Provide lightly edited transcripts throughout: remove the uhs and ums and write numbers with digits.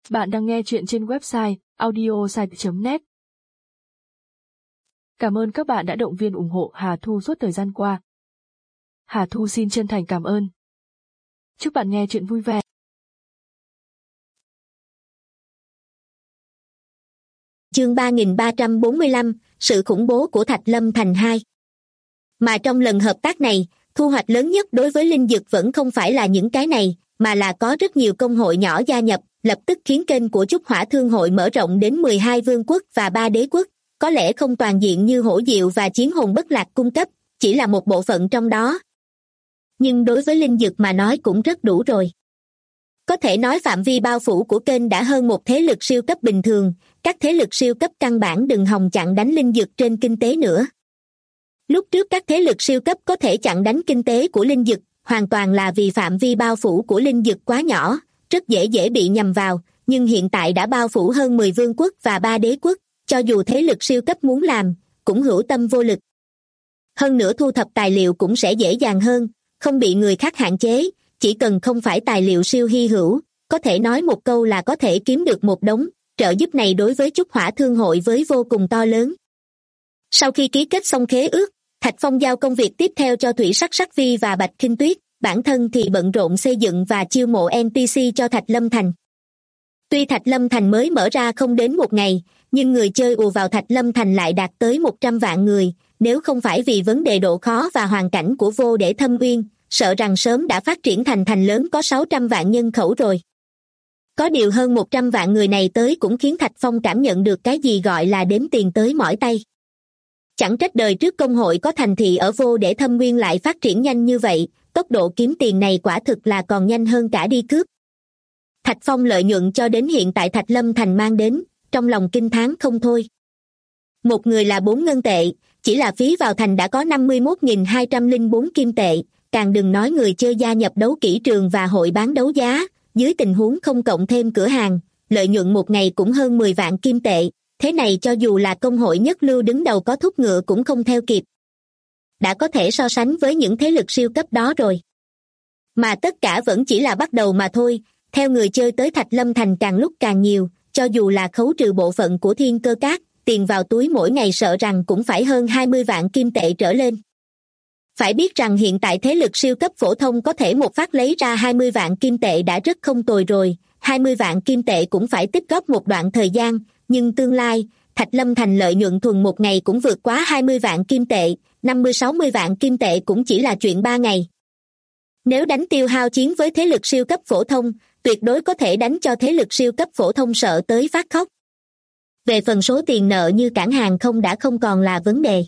Bạn đang nghe chuyện trên website audiosite.net. Cảm ơn các bạn đã động viên ủng hộ Hà Thu suốt thời gian qua. Hà Thu xin chân thành cảm ơn. Chúc bạn nghe chuyện vui vẻ. Chương 3345, sự khủng bố của Thạch Lâm Thành 2. Mà trong lần hợp tác này, thu hoạch lớn nhất đối với Linh Dực vẫn không phải là những cái này, mà là có rất nhiều công hội nhỏ gia nhập, lập tức khiến kênh của Trúc Hỏa Thương hội mở rộng đến 12 vương quốc và 3 đế quốc, có lẽ không toàn diện như Hổ Diệu và Chiến Hồn Bất Lạc cung cấp, chỉ là một bộ phận trong đó. Nhưng đối với Linh Dực mà nói cũng rất đủ rồi. Có thể nói phạm vi bao phủ của kênh đã hơn một thế lực siêu cấp bình thường, các thế lực siêu cấp căn bản đừng hòng chặn đánh Linh Dực trên kinh tế nữa. Lúc trước các thế lực siêu cấp có thể chặn đánh kinh tế của Linh Dực, hoàn toàn là vì phạm vi bao phủ của Linh Dực quá nhỏ, rất dễ bị nhầm vào, nhưng hiện tại đã bao phủ hơn 10 vương quốc và 3 đế quốc, cho dù thế lực siêu cấp muốn làm, cũng hữu tâm vô lực. Hơn nữa thu thập tài liệu cũng sẽ dễ dàng hơn, không bị người khác hạn chế, chỉ cần không phải tài liệu siêu hy hữu, có thể nói một câu là có thể kiếm được một đống, trợ giúp này đối với Trúc Hỏa Thương hội với vô cùng to lớn. Sau khi ký kết xong khế ước, Thạch Phong giao công việc tiếp theo cho Thủy Sắc Sắc Vi và Bạch Khinh Tuyết, bản thân thì bận rộn xây dựng và chiêu mộ NPC cho Thạch Lâm Thành. Tuy Thạch Lâm Thành mới mở ra không đến một ngày, nhưng người chơi ùa vào Thạch Lâm Thành lại đạt tới 100 vạn người, nếu không phải vì vấn đề độ khó và hoàn cảnh của Vô Để Thâm Uyên, sợ rằng sớm đã phát triển thành thành lớn có 600 vạn nhân khẩu rồi. Có điều hơn 100 vạn người này tới cũng khiến Thạch Phong cảm nhận được cái gì gọi là đếm tiền tới mỏi tay. Chẳng trách đời trước công hội có thành thị ở Vô Để Thâm Nguyên lại phát triển nhanh như vậy, tốc độ kiếm tiền này quả thực là còn nhanh hơn cả đi cướp. Thạch Phong lợi nhuận cho đến hiện tại Thạch Lâm Thành mang đến, trong lòng kinh thán không thôi. Một người là 4 ngân tệ, chỉ là phí vào thành đã có 51.204 kim tệ, càng đừng nói người chơi gia nhập đấu kỹ trường và hội bán đấu giá, dưới tình huống không cộng thêm cửa hàng, lợi nhuận một ngày cũng hơn 10 vạn kim tệ, thế này cho dù là công hội nhất lưu đứng đầu có thúc ngựa cũng không theo kịp. Đã có thể so sánh với những thế lực siêu cấp đó rồi. Mà tất cả vẫn chỉ là bắt đầu mà thôi, theo người chơi tới Thạch Lâm Thành càng lúc càng nhiều, cho dù là khấu trừ bộ phận của Thiên Cơ Các, tiền vào túi mỗi ngày sợ rằng cũng phải hơn 20 vạn kim tệ trở lên. Phải biết rằng hiện tại thế lực siêu cấp phổ thông có thể một phát lấy ra 20 vạn kim tệ đã rất không tồi rồi, 20 vạn kim tệ cũng phải tích góp một đoạn thời gian, nhưng tương lai, Thạch Lâm Thành lợi nhuận thuần một ngày cũng vượt quá 20 vạn kim tệ, 50-60 vạn kim tệ cũng chỉ là chuyện 3 ngày. Nếu đánh tiêu hao chiến với thế lực siêu cấp phổ thông, tuyệt đối có thể đánh cho thế lực siêu cấp phổ thông sợ tới phát khóc. Về phần số tiền nợ như cảng hàng không đã không còn là vấn đề.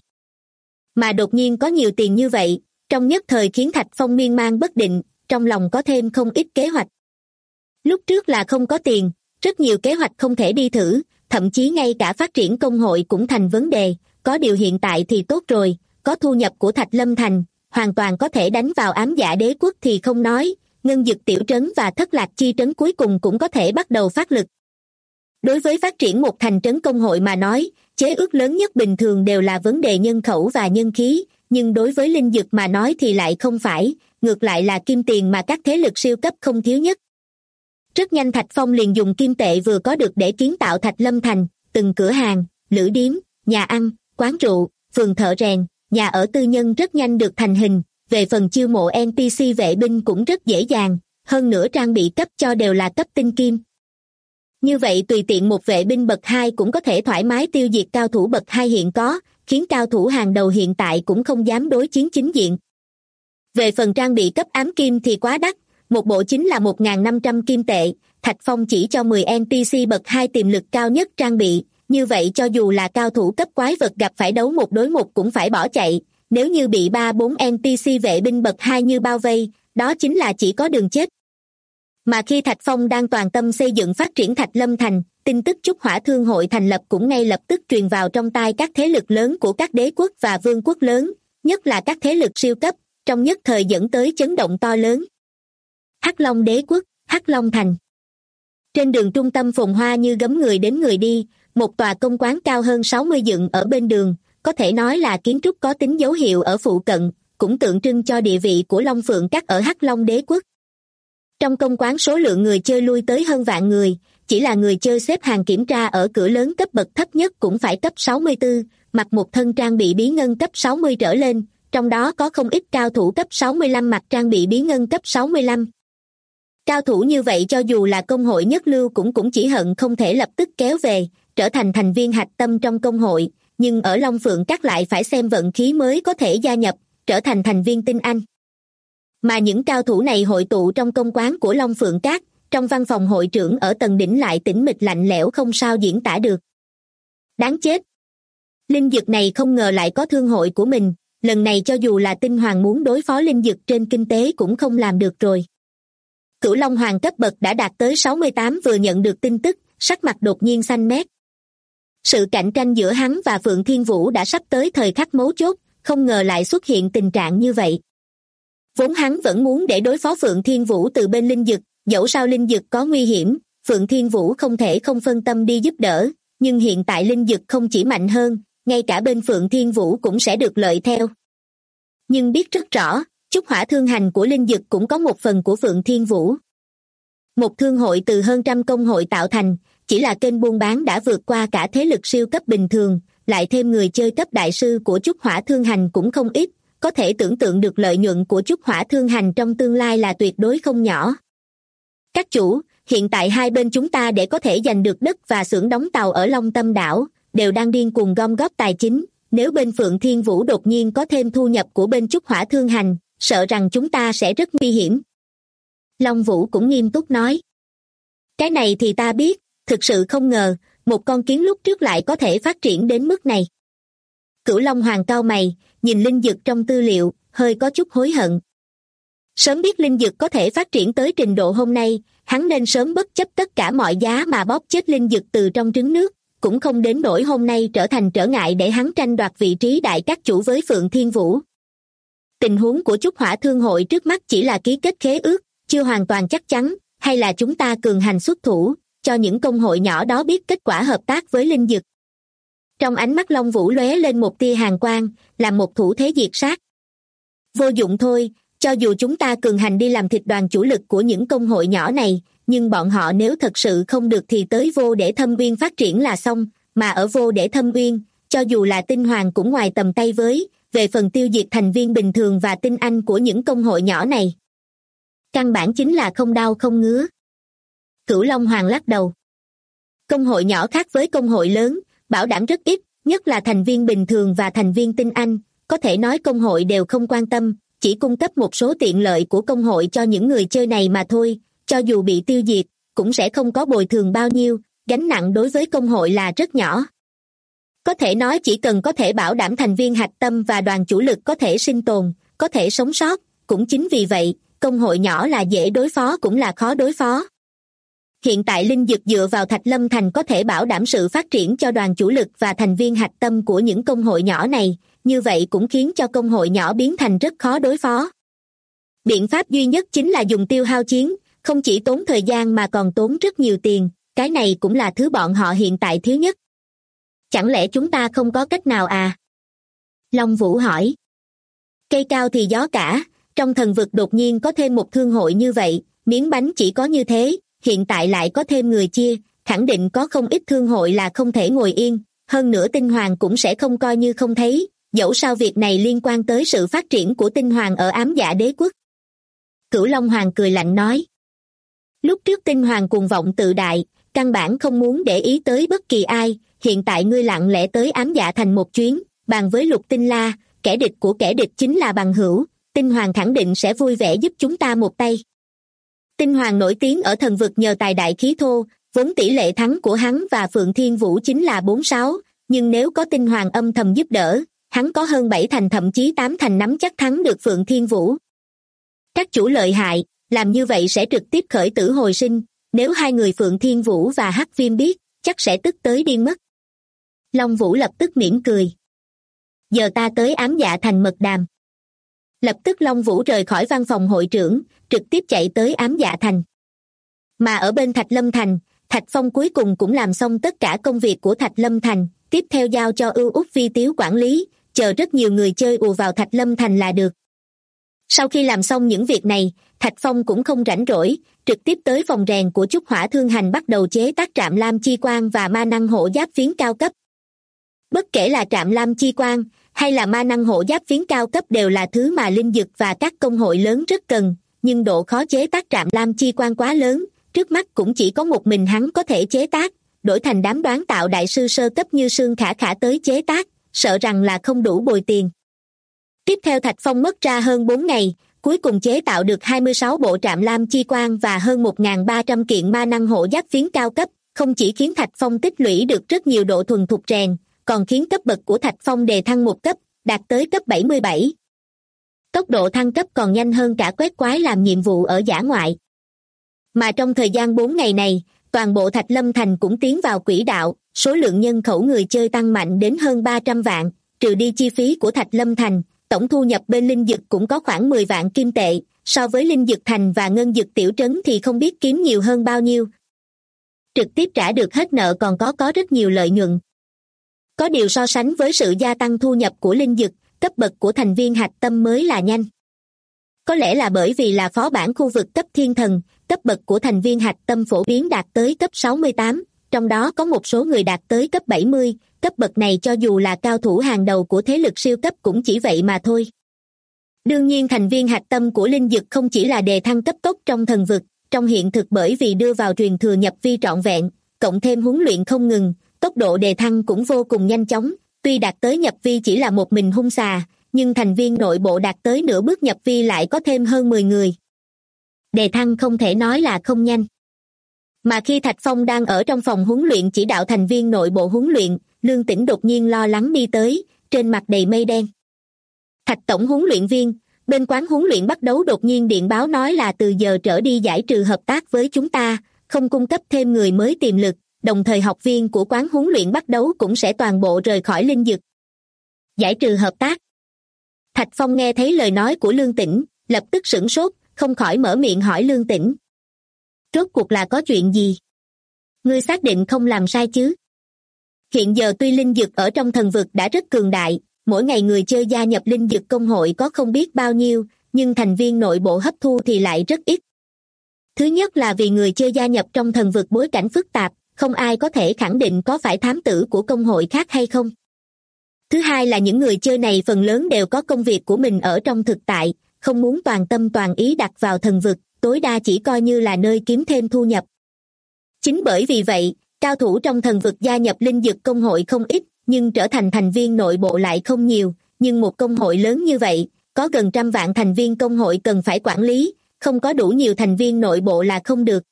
Mà đột nhiên có nhiều tiền như vậy, trong nhất thời khiến Thạch Phong miên man bất định, trong lòng có thêm không ít kế hoạch. Lúc trước là không có tiền, rất nhiều kế hoạch không thể đi thử, thậm chí ngay cả phát triển công hội cũng thành vấn đề, có điều hiện tại thì tốt rồi, có thu nhập của Thạch Lâm Thành, hoàn toàn có thể đánh vào Ám Dạ Đế quốc thì không nói, Ngân Dực Tiểu Trấn và Thất Lạc Chi Trấn cuối cùng cũng có thể bắt đầu phát lực. Đối với phát triển một thành trấn công hội mà nói, chế ước lớn nhất bình thường đều là vấn đề nhân khẩu và nhân khí, nhưng đối với Linh Dực mà nói thì lại không phải, ngược lại là kim tiền mà các thế lực siêu cấp không thiếu nhất. Rất nhanh Thạch Phong liền dùng kim tệ vừa có được để kiến tạo Thạch Lâm Thành, từng cửa hàng, lữ điếm, nhà ăn, quán rượu, phường thợ rèn, nhà ở tư nhân rất nhanh được thành hình, về phần chiêu mộ NPC vệ binh cũng rất dễ dàng, hơn nữa trang bị cấp cho đều là cấp tinh kim. Như vậy tùy tiện một vệ binh bậc 2 cũng có thể thoải mái tiêu diệt cao thủ bậc 2 hiện có, khiến cao thủ hàng đầu hiện tại cũng không dám đối chiến chính diện. Về phần trang bị cấp ám kim thì quá đắt, một bộ chính là 1.500 kim tệ, Thạch Phong chỉ cho 10 NPC bậc 2 tiềm lực cao nhất trang bị, như vậy cho dù là cao thủ cấp quái vật gặp phải đấu một đối một cũng phải bỏ chạy, nếu như bị 3-4 NPC vệ binh bậc 2 như bao vây, đó chính là chỉ có đường chết. Mà khi Thạch Phong đang toàn tâm xây dựng phát triển Thạch Lâm Thành, tin tức Trúc Hỏa Thương hội thành lập cũng ngay lập tức truyền vào trong tai các thế lực lớn của các đế quốc và vương quốc lớn, nhất là các thế lực siêu cấp, trong nhất thời dẫn tới chấn động to lớn. Hắc Long Đế quốc, Hắc Long Thành. Trên đường trung tâm phồn hoa như gấm người đến người đi, một tòa công quán cao hơn 60 dựng ở bên đường, có thể nói là kiến trúc có tính dấu hiệu ở phụ cận, cũng tượng trưng cho địa vị của Long Phượng Các ở Hắc Long Đế quốc. Trong công quán số lượng người chơi lui tới hơn vạn người, chỉ là người chơi xếp hàng kiểm tra ở cửa lớn cấp bậc thấp nhất cũng phải cấp 64, mặc một thân trang bị bí ngân cấp 60 trở lên, trong đó có không ít cao thủ cấp 65 mặc trang bị bí ngân cấp 65. Cao thủ như vậy cho dù là công hội nhất lưu cũng chỉ hận không thể lập tức kéo về, trở thành thành viên hạch tâm trong công hội, nhưng ở Long Phượng Các lại phải xem vận khí mới có thể gia nhập, trở thành thành viên tinh anh. Mà những cao thủ này hội tụ trong công quán của Long Phượng Các, trong văn phòng hội trưởng ở tầng đỉnh lại tĩnh mịch lạnh lẽo không sao diễn tả được. Đáng chết! Linh dực này không ngờ lại có thương hội của mình, lần này cho dù là Tinh Hoàng muốn đối phó linh dực trên kinh tế cũng không làm được rồi. Cửu Long Hoàng cấp bậc đã đạt tới 68 vừa nhận được tin tức, sắc mặt đột nhiên xanh mét. Sự cạnh tranh giữa hắn và Phượng Thiên Vũ đã sắp tới thời khắc mấu chốt, không ngờ lại xuất hiện tình trạng như vậy. Vốn hắn vẫn muốn để đối phó Phượng Thiên Vũ từ bên linh dực, dẫu sao linh dực có nguy hiểm, Phượng Thiên Vũ không thể không phân tâm đi giúp đỡ, nhưng hiện tại linh dực không chỉ mạnh hơn, ngay cả bên Phượng Thiên Vũ cũng sẽ được lợi theo. Nhưng biết rất rõ, Chúc Hỏa Thương Hành của linh dực cũng có một phần của Phượng Thiên Vũ. Một thương hội từ hơn trăm công hội tạo thành, chỉ là kênh buôn bán đã vượt qua cả thế lực siêu cấp bình thường, lại thêm người chơi cấp đại sư của Chúc Hỏa Thương Hành cũng không ít, có thể tưởng tượng được lợi nhuận của Chúc Hỏa Thương Hành trong tương lai là tuyệt đối không nhỏ. Các chủ, hiện tại hai bên chúng ta để có thể giành được đất và xưởng đóng tàu ở Long Tâm đảo, đều đang điên cuồng gom góp tài chính, nếu bên Phượng Thiên Vũ đột nhiên có thêm thu nhập của bên Chúc Hỏa Thương Hành, sợ rằng chúng ta sẽ rất nguy hiểm. Long Vũ cũng nghiêm túc nói. Cái này thì ta biết, thực sự không ngờ, một con kiến lúc trước lại có thể phát triển đến mức này. Cửu Long Hoàng cau mày, nhìn linh dực trong tư liệu, hơi có chút hối hận. Sớm biết linh dực có thể phát triển tới trình độ hôm nay, hắn nên sớm bất chấp tất cả mọi giá mà bóp chết linh dực từ trong trứng nước, cũng không đến nỗi hôm nay trở thành trở ngại để hắn tranh đoạt vị trí đại các chủ với Phượng Thiên Vũ. Tình huống của Chúc Hỏa Thương hội trước mắt chỉ là ký kết khế ước, chưa hoàn toàn chắc chắn, hay là chúng ta cường hành xuất thủ, cho những công hội nhỏ đó biết kết quả hợp tác với linh dực. Trong ánh mắt Long Vũ lóe lên một tia hàn quang, làm một thủ thế diệt sát. Vô dụng thôi, cho dù chúng ta cường hành đi làm thịt đoàn chủ lực của những công hội nhỏ này, nhưng bọn họ nếu thật sự không được thì tới Vô Để Thâm Uyên phát triển là xong, mà ở Vô Để Thâm Uyên, cho dù là Tinh Hoàng cũng ngoài tầm tay với, về phần tiêu diệt thành viên bình thường và tinh anh của những công hội nhỏ này. Căn bản chính là không đau không ngứa. Cửu Long Hoàng lắc đầu. Công hội nhỏ khác với công hội lớn, bảo đảm rất ít, nhất là thành viên bình thường và thành viên tinh anh, có thể nói công hội đều không quan tâm, chỉ cung cấp một số tiện lợi của công hội cho những người chơi này mà thôi, cho dù bị tiêu diệt, cũng sẽ không có bồi thường bao nhiêu, gánh nặng đối với công hội là rất nhỏ. Có thể nói chỉ cần có thể bảo đảm thành viên hạch tâm và đoàn chủ lực có thể sinh tồn, có thể sống sót, cũng chính vì vậy, công hội nhỏ là dễ đối phó cũng là khó đối phó. Hiện tại linh dực dựa vào Thạch Lâm Thành có thể bảo đảm sự phát triển cho đoàn chủ lực và thành viên hạch tâm của những công hội nhỏ này, như vậy cũng khiến cho công hội nhỏ biến thành rất khó đối phó. Biện pháp duy nhất chính là dùng tiêu hao chiến, không chỉ tốn thời gian mà còn tốn rất nhiều tiền, cái này cũng là thứ bọn họ hiện tại thiếu nhất. Chẳng lẽ chúng ta không có cách nào à? Long Vũ hỏi. Cây cao thì gió cả, trong thần vực đột nhiên có thêm một thương hội như vậy, miếng bánh chỉ có như thế, hiện tại lại có thêm người chia, khẳng định có không ít thương hội là không thể ngồi yên, hơn nữa Tinh Hoàng cũng sẽ không coi như không thấy, dẫu sao việc này liên quan tới sự phát triển của Tinh Hoàng ở Ám Dạ Đế Quốc. Cửu Long Hoàng cười lạnh nói. Lúc trước Tinh Hoàng cuồng vọng tự đại, căn bản không muốn để ý tới bất kỳ ai, hiện tại ngươi lặng lẽ tới Ám Dạ Thành một chuyến, bàn với Lục Tinh La, kẻ địch của kẻ địch chính là bằng hữu, Tinh Hoàng khẳng định sẽ vui vẻ giúp chúng ta một tay. Tinh Hoàng nổi tiếng ở thần vực nhờ tài đại khí thô, vốn tỷ lệ thắng của hắn và Phượng Thiên Vũ chính là 4-6, nhưng nếu có Tinh Hoàng âm thầm giúp đỡ, hắn có hơn 7 thành thậm chí 8 thành nắm chắc thắng được Phượng Thiên Vũ. Các chủ lợi hại, làm như vậy sẽ trực tiếp khởi tử hồi sinh, nếu hai người Phượng Thiên Vũ và Hắc Viêm biết, chắc sẽ tức tới điên mất. Long Vũ lập tức mỉm cười. Giờ ta tới Ám Dạ Thành mật đàm. Lập tức Long Vũ rời khỏi văn phòng hội trưởng, trực tiếp chạy tới Ám Dạ Thành. Mà ở bên Thạch Lâm Thành, Thạch Phong cuối cùng cũng làm xong tất cả công việc của Thạch Lâm Thành, tiếp theo giao cho Ưu Úc Vi Tiếu quản lý, chờ rất nhiều người chơi ùa vào Thạch Lâm Thành là được. Sau khi làm xong những việc này, Thạch Phong cũng không rảnh rỗi, trực tiếp tới phòng rèn của Chúc Hỏa Thương Hành bắt đầu chế tác trạm lam chi quang và ma năng hộ giáp phiến cao cấp. Bất kể là trạm lam chi quang hay là ma năng hộ giáp phiến cao cấp đều là thứ mà linh dực và các công hội lớn rất cần, nhưng độ khó chế tác trạm lam chi quang quá lớn, trước mắt cũng chỉ có một mình hắn có thể chế tác, đổi thành đám đoán tạo đại sư sơ cấp như Sương Khả Khả tới chế tác, sợ rằng là không đủ bồi tiền. Tiếp theo Thạch Phong mất ra hơn 4 ngày, cuối cùng chế tạo được 26 bộ trạm lam chi quang và hơn 1.300 kiện ma năng hộ giáp phiến cao cấp, không chỉ khiến Thạch Phong tích lũy được rất nhiều độ thuần thục rèn, còn khiến cấp bậc của Thạch Phong đề thăng một cấp, đạt tới cấp 77. Tốc độ thăng cấp còn nhanh hơn cả quét quái làm nhiệm vụ ở dã ngoại. Mà trong thời gian 4 ngày này, toàn bộ Thạch Lâm Thành cũng tiến vào quỹ đạo, số lượng nhân khẩu người chơi tăng mạnh đến hơn 300 vạn, trừ đi chi phí của Thạch Lâm Thành, tổng thu nhập bên linh dực cũng có khoảng 10 vạn kim tệ, so với linh dực thành và ngân dực tiểu trấn thì không biết kiếm nhiều hơn bao nhiêu. Trực tiếp trả được hết nợ còn có rất nhiều lợi nhuận. Có điều so sánh với sự gia tăng thu nhập của linh dực, cấp bậc của thành viên hạch tâm mới là nhanh. Có lẽ là bởi vì là phó bản khu vực cấp thiên thần, cấp bậc của thành viên hạch tâm phổ biến đạt tới cấp 68, trong đó có một số người đạt tới cấp 70, cấp bậc này cho dù là cao thủ hàng đầu của thế lực siêu cấp cũng chỉ vậy mà thôi. Đương nhiên thành viên hạch tâm của linh dực không chỉ là đề thăng cấp tốc trong thần vực, trong hiện thực bởi vì đưa vào truyền thừa nhập vi trọn vẹn, cộng thêm huấn luyện không ngừng, tốc độ đề thăng cũng vô cùng nhanh chóng, tuy đạt tới nhập vi chỉ là một mình hung xà, nhưng thành viên nội bộ đạt tới nửa bước nhập vi lại có thêm hơn 10 người. Đề thăng không thể nói là không nhanh. Mà khi Thạch Phong đang ở trong phòng huấn luyện chỉ đạo thành viên nội bộ huấn luyện, Lương Tĩnh đột nhiên lo lắng đi tới, trên mặt đầy mây đen. Thạch tổng huấn luyện viên, bên quán huấn luyện bắt đầu đột nhiên điện báo nói là từ giờ trở đi giải trừ hợp tác với chúng ta, không cung cấp thêm người mới tiềm lực, đồng thời học viên của quán huấn luyện bắt đầu cũng sẽ toàn bộ rời khỏi linh dực. Giải trừ hợp tác. Thạch Phong nghe thấy lời nói của Lương Tĩnh, lập tức sửng sốt, không khỏi mở miệng hỏi Lương Tĩnh. Rốt cuộc là có chuyện gì? Ngươi xác định không làm sai chứ? Hiện giờ tuy linh dực ở trong thần vực đã rất cường đại, mỗi ngày người chơi gia nhập linh dực công hội có không biết bao nhiêu, nhưng thành viên nội bộ hấp thu thì lại rất ít. Thứ nhất là vì người chơi gia nhập trong thần vực bối cảnh phức tạp, không ai có thể khẳng định có phải thám tử của công hội khác hay không. Thứ hai là những người chơi này phần lớn đều có công việc của mình ở trong thực tại, không muốn toàn tâm toàn ý đặt vào thần vực, tối đa chỉ coi như là nơi kiếm thêm thu nhập. Chính bởi vì vậy, cao thủ trong thần vực gia nhập linh dực công hội không ít, nhưng trở thành thành viên nội bộ lại không nhiều, nhưng một công hội lớn như vậy, có gần 100 vạn thành viên công hội cần phải quản lý, không có đủ nhiều thành viên nội bộ là không được.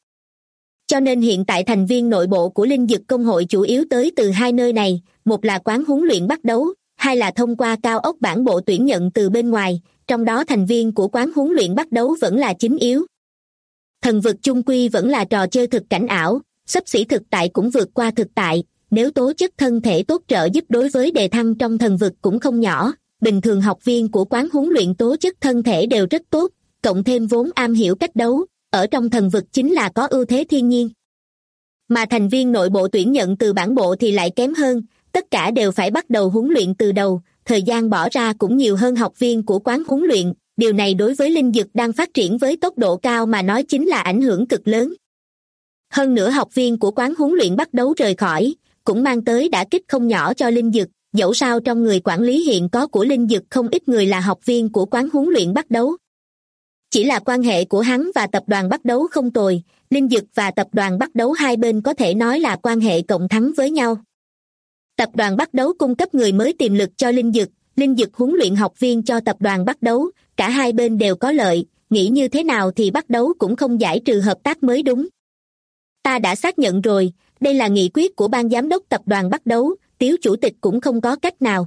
Cho nên hiện tại thành viên nội bộ của linh dực công hội chủ yếu tới từ hai nơi này, một là quán huấn luyện bắt đấu, hai là thông qua cao ốc bản bộ tuyển nhận từ bên ngoài, trong đó thành viên của quán huấn luyện bắt đấu vẫn là chính yếu. Thần vực chung quy vẫn là trò chơi thực cảnh ảo, xấp xỉ thực tại cũng vượt qua thực tại, nếu tố chất thân thể tốt trợ giúp đối với đề thăng trong thần vực cũng không nhỏ, bình thường học viên của quán huấn luyện tố chất thân thể đều rất tốt, cộng thêm vốn am hiểu cách đấu, ở trong thần vực chính là có ưu thế thiên nhiên. Mà thành viên nội bộ tuyển nhận từ bản bộ thì lại kém hơn, tất cả đều phải bắt đầu huấn luyện từ đầu, thời gian bỏ ra cũng nhiều hơn học viên của quán huấn luyện, điều này đối với linh dực đang phát triển với tốc độ cao mà nói chính là ảnh hưởng cực lớn. Hơn nữa học viên của quán huấn luyện bắt đầu rời khỏi, cũng mang tới đả kích không nhỏ cho linh dực, dẫu sao trong người quản lý hiện có của linh dực không ít người là học viên của quán huấn luyện bắt đầu. Chỉ là quan hệ của hắn và tập đoàn bắt đấu không tồi, linh dực và tập đoàn bắt đấu hai bên có thể nói là quan hệ cộng thắng với nhau. Tập đoàn bắt đấu cung cấp người mới tiềm lực cho linh dực huấn luyện học viên cho tập đoàn bắt đấu, cả hai bên đều có lợi, nghĩ như thế nào thì bắt đấu cũng không giải trừ hợp tác mới đúng. Ta đã xác nhận rồi, đây là nghị quyết của ban giám đốc tập đoàn bắt đấu, Tiếu chủ tịch cũng không có cách nào.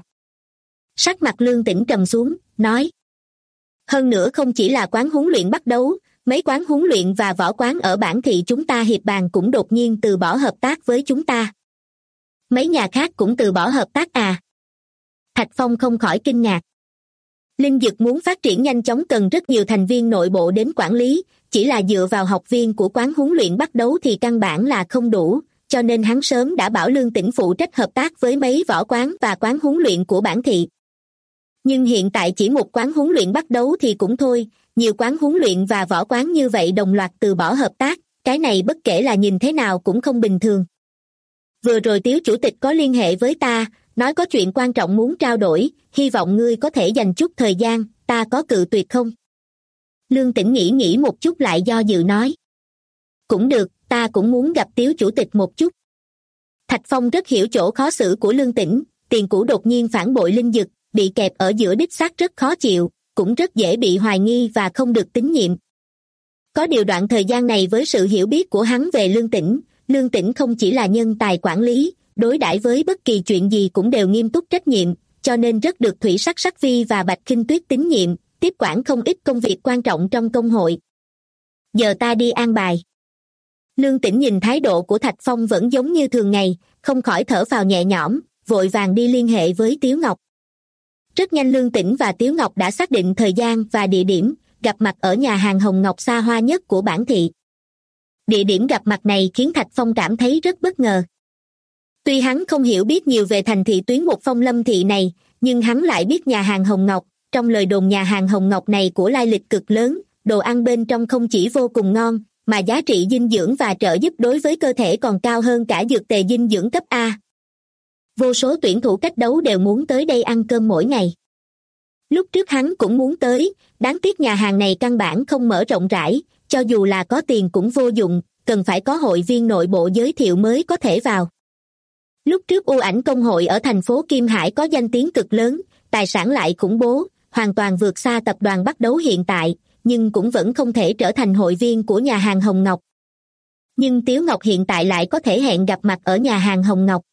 Sắc mặt Lương Tĩnh trầm xuống, nói. Hơn nữa không chỉ là quán huấn luyện bắt đấu, mấy quán huấn luyện và võ quán ở bản thị chúng ta hiệp bàn cũng đột nhiên từ bỏ hợp tác với chúng ta. Mấy nhà khác cũng từ bỏ hợp tác à? Thạch Phong không khỏi kinh ngạc. Linh dực muốn phát triển nhanh chóng cần rất nhiều thành viên nội bộ đến quản lý, chỉ là dựa vào học viên của quán huấn luyện bắt đấu thì căn bản là không đủ, cho nên hắn sớm đã bảo Lương Tĩnh phụ trách hợp tác với mấy võ quán và quán huấn luyện của bản thị. Nhưng hiện tại chỉ một quán huấn luyện bắt đấu thì cũng thôi, nhiều quán huấn luyện và võ quán như vậy đồng loạt từ bỏ hợp tác, cái này bất kể là nhìn thế nào cũng không bình thường. Vừa rồi Tiếu chủ tịch có liên hệ với ta, nói có chuyện quan trọng muốn trao đổi, hy vọng ngươi có thể dành chút thời gian, ta có cự tuyệt không? Lương Tĩnh nghĩ một chút lại do dự nói. Cũng được, ta cũng muốn gặp Tiếu chủ tịch một chút. Thạch Phong rất hiểu chỗ khó xử của Lương Tĩnh, tiền cũ đột nhiên phản bội linh dực, bị kẹp ở giữa đích xác rất khó chịu, cũng rất dễ bị hoài nghi và không được tín nhiệm. Có điều đoạn thời gian này với sự hiểu biết của hắn về Lương Tĩnh không chỉ là nhân tài quản lý, đối đãi với bất kỳ chuyện gì cũng đều nghiêm túc trách nhiệm, cho nên rất được Thủy Sắc Sắc Vi và Bạch Khinh Tuyết tín nhiệm, tiếp quản không ít công việc quan trọng trong công hội. Giờ ta đi an bài. Lương Tĩnh nhìn thái độ của Thạch Phong vẫn giống như thường ngày, không khỏi thở phào nhẹ nhõm, vội vàng đi liên hệ với Tiếu Ngọc. Rất nhanh Lương Tĩnh và Tiếu Ngọc đã xác định thời gian và địa điểm, gặp mặt ở nhà hàng Hồng Ngọc xa hoa nhất của bản thị. Địa điểm gặp mặt này khiến Thạch Phong cảm thấy rất bất ngờ. Tuy hắn không hiểu biết nhiều về thành thị tuyến một Phong Lâm thị này, nhưng hắn lại biết nhà hàng Hồng Ngọc, trong lời đồn nhà hàng Hồng Ngọc này của lai lịch cực lớn, đồ ăn bên trong không chỉ vô cùng ngon, mà giá trị dinh dưỡng và trợ giúp đối với cơ thể còn cao hơn cả dược tề dinh dưỡng cấp A. Vô số tuyển thủ cách đấu đều muốn tới đây ăn cơm mỗi ngày. Lúc trước hắn cũng muốn tới, đáng tiếc nhà hàng này căn bản không mở rộng rãi, cho dù là có tiền cũng vô dụng, cần phải có hội viên nội bộ giới thiệu mới có thể vào. Lúc trước U Ảnh công hội ở thành phố Kim Hải có danh tiếng cực lớn, tài sản lại khủng bố, hoàn toàn vượt xa tập đoàn Bắt Đấu hiện tại, nhưng cũng vẫn không thể trở thành hội viên của nhà hàng Hồng Ngọc. Nhưng Tiếu Ngọc hiện tại lại có thể hẹn gặp mặt ở nhà hàng Hồng Ngọc.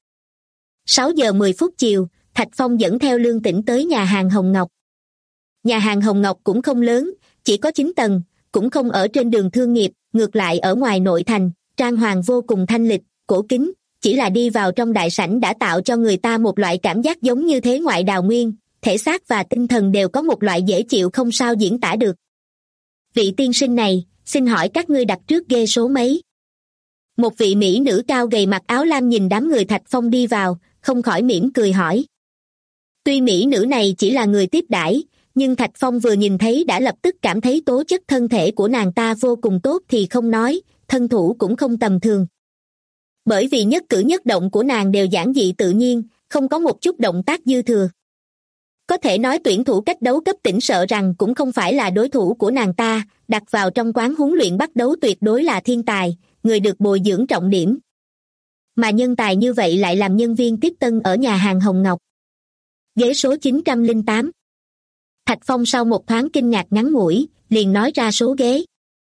6 giờ 10 phút chiều, Thạch Phong dẫn theo Lương Tĩnh tới nhà hàng Hồng Ngọc. Nhà hàng Hồng Ngọc cũng không lớn, chỉ có 9 tầng, cũng không ở trên đường thương nghiệp, ngược lại ở ngoài nội thành, trang hoàng vô cùng thanh lịch, cổ kính, chỉ là đi vào trong đại sảnh đã tạo cho người ta một loại cảm giác giống như thế ngoại đào nguyên, thể xác và tinh thần đều có một loại dễ chịu không sao diễn tả được. Vị tiên sinh này, xin hỏi các ngươi đặt trước ghê số mấy? Một vị mỹ nữ cao gầy mặc áo lam nhìn đám người Thạch Phong đi vào, không khỏi mỉm cười hỏi. Tuy mỹ nữ này chỉ là người tiếp đãi, nhưng Thạch Phong vừa nhìn thấy đã lập tức cảm thấy tố chất thân thể của nàng ta vô cùng tốt thì không nói, thân thủ cũng không tầm thường. Bởi vì nhất cử nhất động của nàng đều giản dị tự nhiên, không có một chút động tác dư thừa. Có thể nói tuyển thủ cách đấu cấp tỉnh sợ rằng cũng không phải là đối thủ của nàng ta, đặt vào trong quán huấn luyện bắt đấu tuyệt đối là thiên tài, người được bồi dưỡng trọng điểm. Mà nhân tài như vậy lại làm nhân viên tiếp tân ở nhà hàng Hồng Ngọc. Ghế số 908. Thạch Phong sau một thoáng kinh ngạc ngắn ngủi, liền nói ra số ghế.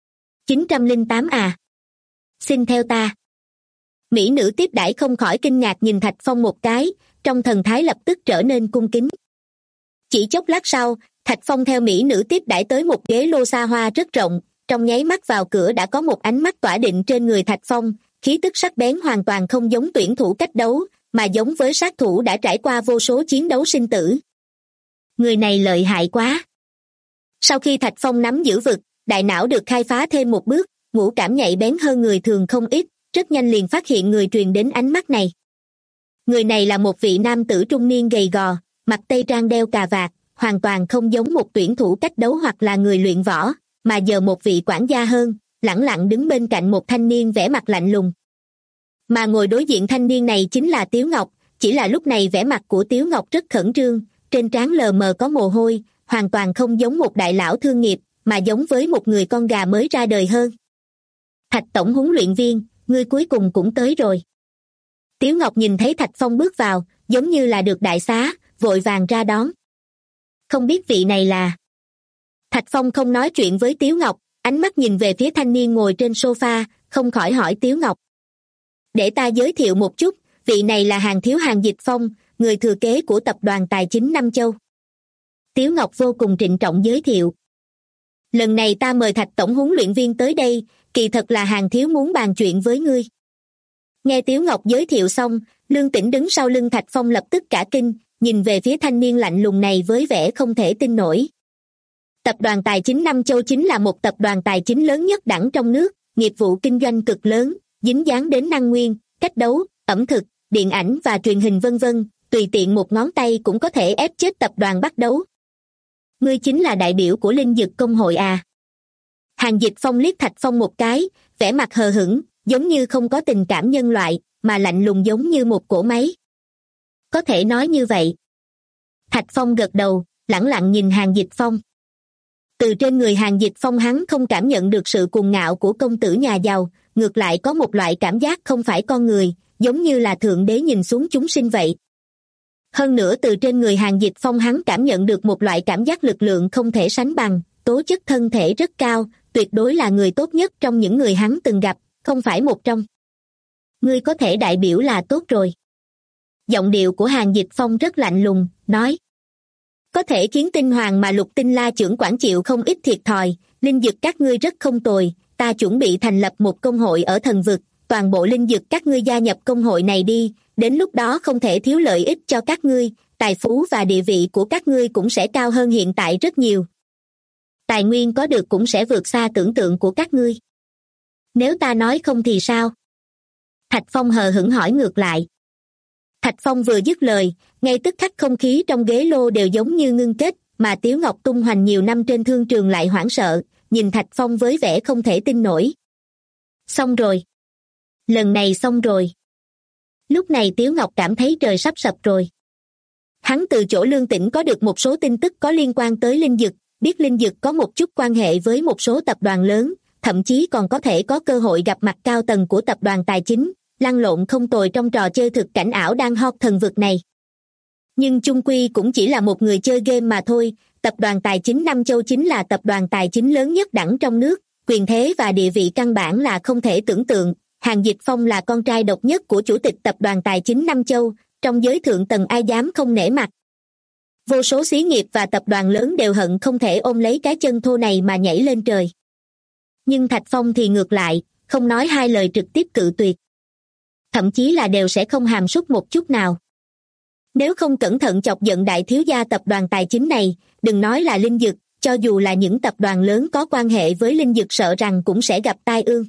908 à? Xin theo ta. Mỹ nữ tiếp đãi không khỏi kinh ngạc nhìn Thạch Phong một cái, trong thần thái lập tức trở nên cung kính. Chỉ chốc lát sau, Thạch Phong theo mỹ nữ tiếp đãi tới một ghế lô xa hoa rất rộng, trong nháy mắt vào cửa đã có một ánh mắt tỏa định trên người Thạch Phong, khí tức sắc bén hoàn toàn không giống tuyển thủ cách đấu, mà giống với sát thủ đã trải qua vô số chiến đấu sinh tử. Người này lợi hại quá. Sau khi Thạch Phong nắm giữ vực, đại não được khai phá thêm một bước, ngũ cảm nhạy bén hơn người thường không ít, rất nhanh liền phát hiện người truyền đến ánh mắt này. Người này là một vị nam tử trung niên gầy gò, mặc tây trang đeo cà vạt, hoàn toàn không giống một tuyển thủ cách đấu hoặc là người luyện võ, mà giờ một vị quản gia hơn, lẳng lặng đứng bên cạnh một thanh niên vẻ mặt lạnh lùng. Mà ngồi đối diện thanh niên này chính là Tiếu Ngọc, chỉ là lúc này vẻ mặt của Tiếu Ngọc rất khẩn trương, trên trán lờ mờ có mồ hôi, hoàn toàn không giống một đại lão thương nghiệp, mà giống với một người con gà mới ra đời hơn. Thạch tổng huấn luyện viên, ngươi cuối cùng cũng tới rồi. Tiếu Ngọc nhìn thấy Thạch Phong bước vào, giống như là được đại xá, vội vàng ra đón. Không biết vị này là... Thạch Phong không nói chuyện với Tiếu Ngọc, ánh mắt nhìn về phía thanh niên ngồi trên sofa, không khỏi hỏi Tiếu Ngọc. Để ta giới thiệu một chút, vị này là Hàng Thiếu Hàng Dịch Phong, người thừa kế của tập đoàn Tài chính Nam Châu. Tiếu Ngọc vô cùng trịnh trọng giới thiệu. Lần này ta mời Thạch tổng huấn luyện viên tới đây, kỳ thật là Hàng Thiếu muốn bàn chuyện với ngươi. Nghe Tiếu Ngọc giới thiệu xong, Lương Tĩnh đứng sau lưng Thạch Phong lập tức cả kinh, nhìn về phía thanh niên lạnh lùng này với vẻ không thể tin nổi. Tập đoàn Tài chính Nam Châu chính là một tập đoàn tài chính lớn nhất đẳng trong nước, nghiệp vụ kinh doanh cực lớn, dính dáng đến năng nguyên, cách đấu, ẩm thực, điện ảnh và truyền hình vân vân, tùy tiện một ngón tay cũng có thể ép chết tập đoàn Bắt Đấu. Ngươi chính là đại biểu của linh dực công hội à? Hàn Dịch Phong liếc Thạch Phong một cái, vẻ mặt hờ hững, giống như không có tình cảm nhân loại, mà lạnh lùng giống như một cỗ máy. Có thể nói như vậy. Thạch Phong gật đầu, lẳng lặng nhìn Hàn Dịch Phong. Từ trên người Hàn Dịch Phong hắn không cảm nhận được sự cuồng ngạo của công tử nhà giàu, ngược lại có một loại cảm giác không phải con người, giống như là thượng đế nhìn xuống chúng sinh vậy. Hơn nữa từ trên người Hàn Dịch Phong hắn cảm nhận được một loại cảm giác lực lượng không thể sánh bằng, tố chất thân thể rất cao, tuyệt đối là người tốt nhất trong những người hắn từng gặp, không phải một trong. Ngươi có thể đại biểu là tốt rồi. Giọng điệu của Hàn Dịch Phong rất lạnh lùng, nói. Có thể khiến tinh hoàng mà Lục Tinh La trưởng quản chịu không ít thiệt thòi, linh dực các ngươi rất không tồi, ta chuẩn bị thành lập một công hội ở thần vực, toàn bộ linh dực các ngươi gia nhập công hội này đi, đến lúc đó không thể thiếu lợi ích cho các ngươi, tài phú và địa vị của các ngươi cũng sẽ cao hơn hiện tại rất nhiều. Tài nguyên có được cũng sẽ vượt xa tưởng tượng của các ngươi. Nếu ta nói không thì sao? Thạch Phong hờ hững hỏi ngược lại. Thạch Phong vừa dứt lời, ngay tức khắc không khí trong ghế lô đều giống như ngưng kết, mà Tiếu Ngọc tung hoành nhiều năm trên thương trường lại hoảng sợ, nhìn Thạch Phong với vẻ không thể tin nổi. Xong rồi. Lần này xong rồi. Lúc này Tiếu Ngọc cảm thấy trời sắp sập rồi. Hắn từ chỗ Lương Tĩnh có được một số tin tức có liên quan tới linh dực, biết linh dực có một chút quan hệ với một số tập đoàn lớn, thậm chí còn có thể có cơ hội gặp mặt cao tầng của tập đoàn tài chính, lăn lộn không tồi trong trò chơi thực cảnh ảo đang hot thần vực này. Nhưng chung quy cũng chỉ là một người chơi game mà thôi, tập đoàn tài chính Nam Châu chính là tập đoàn tài chính lớn nhất đẳng trong nước, quyền thế và địa vị căn bản là không thể tưởng tượng. Hàn Dịch Phong là con trai độc nhất của chủ tịch tập đoàn tài chính Nam Châu, trong giới thượng tầng ai dám không nể mặt. Vô số xí nghiệp và tập đoàn lớn đều hận không thể ôm lấy cái chân thô này mà nhảy lên trời. Nhưng Thạch Phong thì ngược lại, không nói hai lời trực tiếp cự tuyệt. Thậm chí là đều sẽ không hàm sút một chút nào. Nếu không cẩn thận chọc giận đại thiếu gia tập đoàn tài chính này, đừng nói là linh dực, cho dù là những tập đoàn lớn có quan hệ với linh dực sợ rằng cũng sẽ gặp tai ương.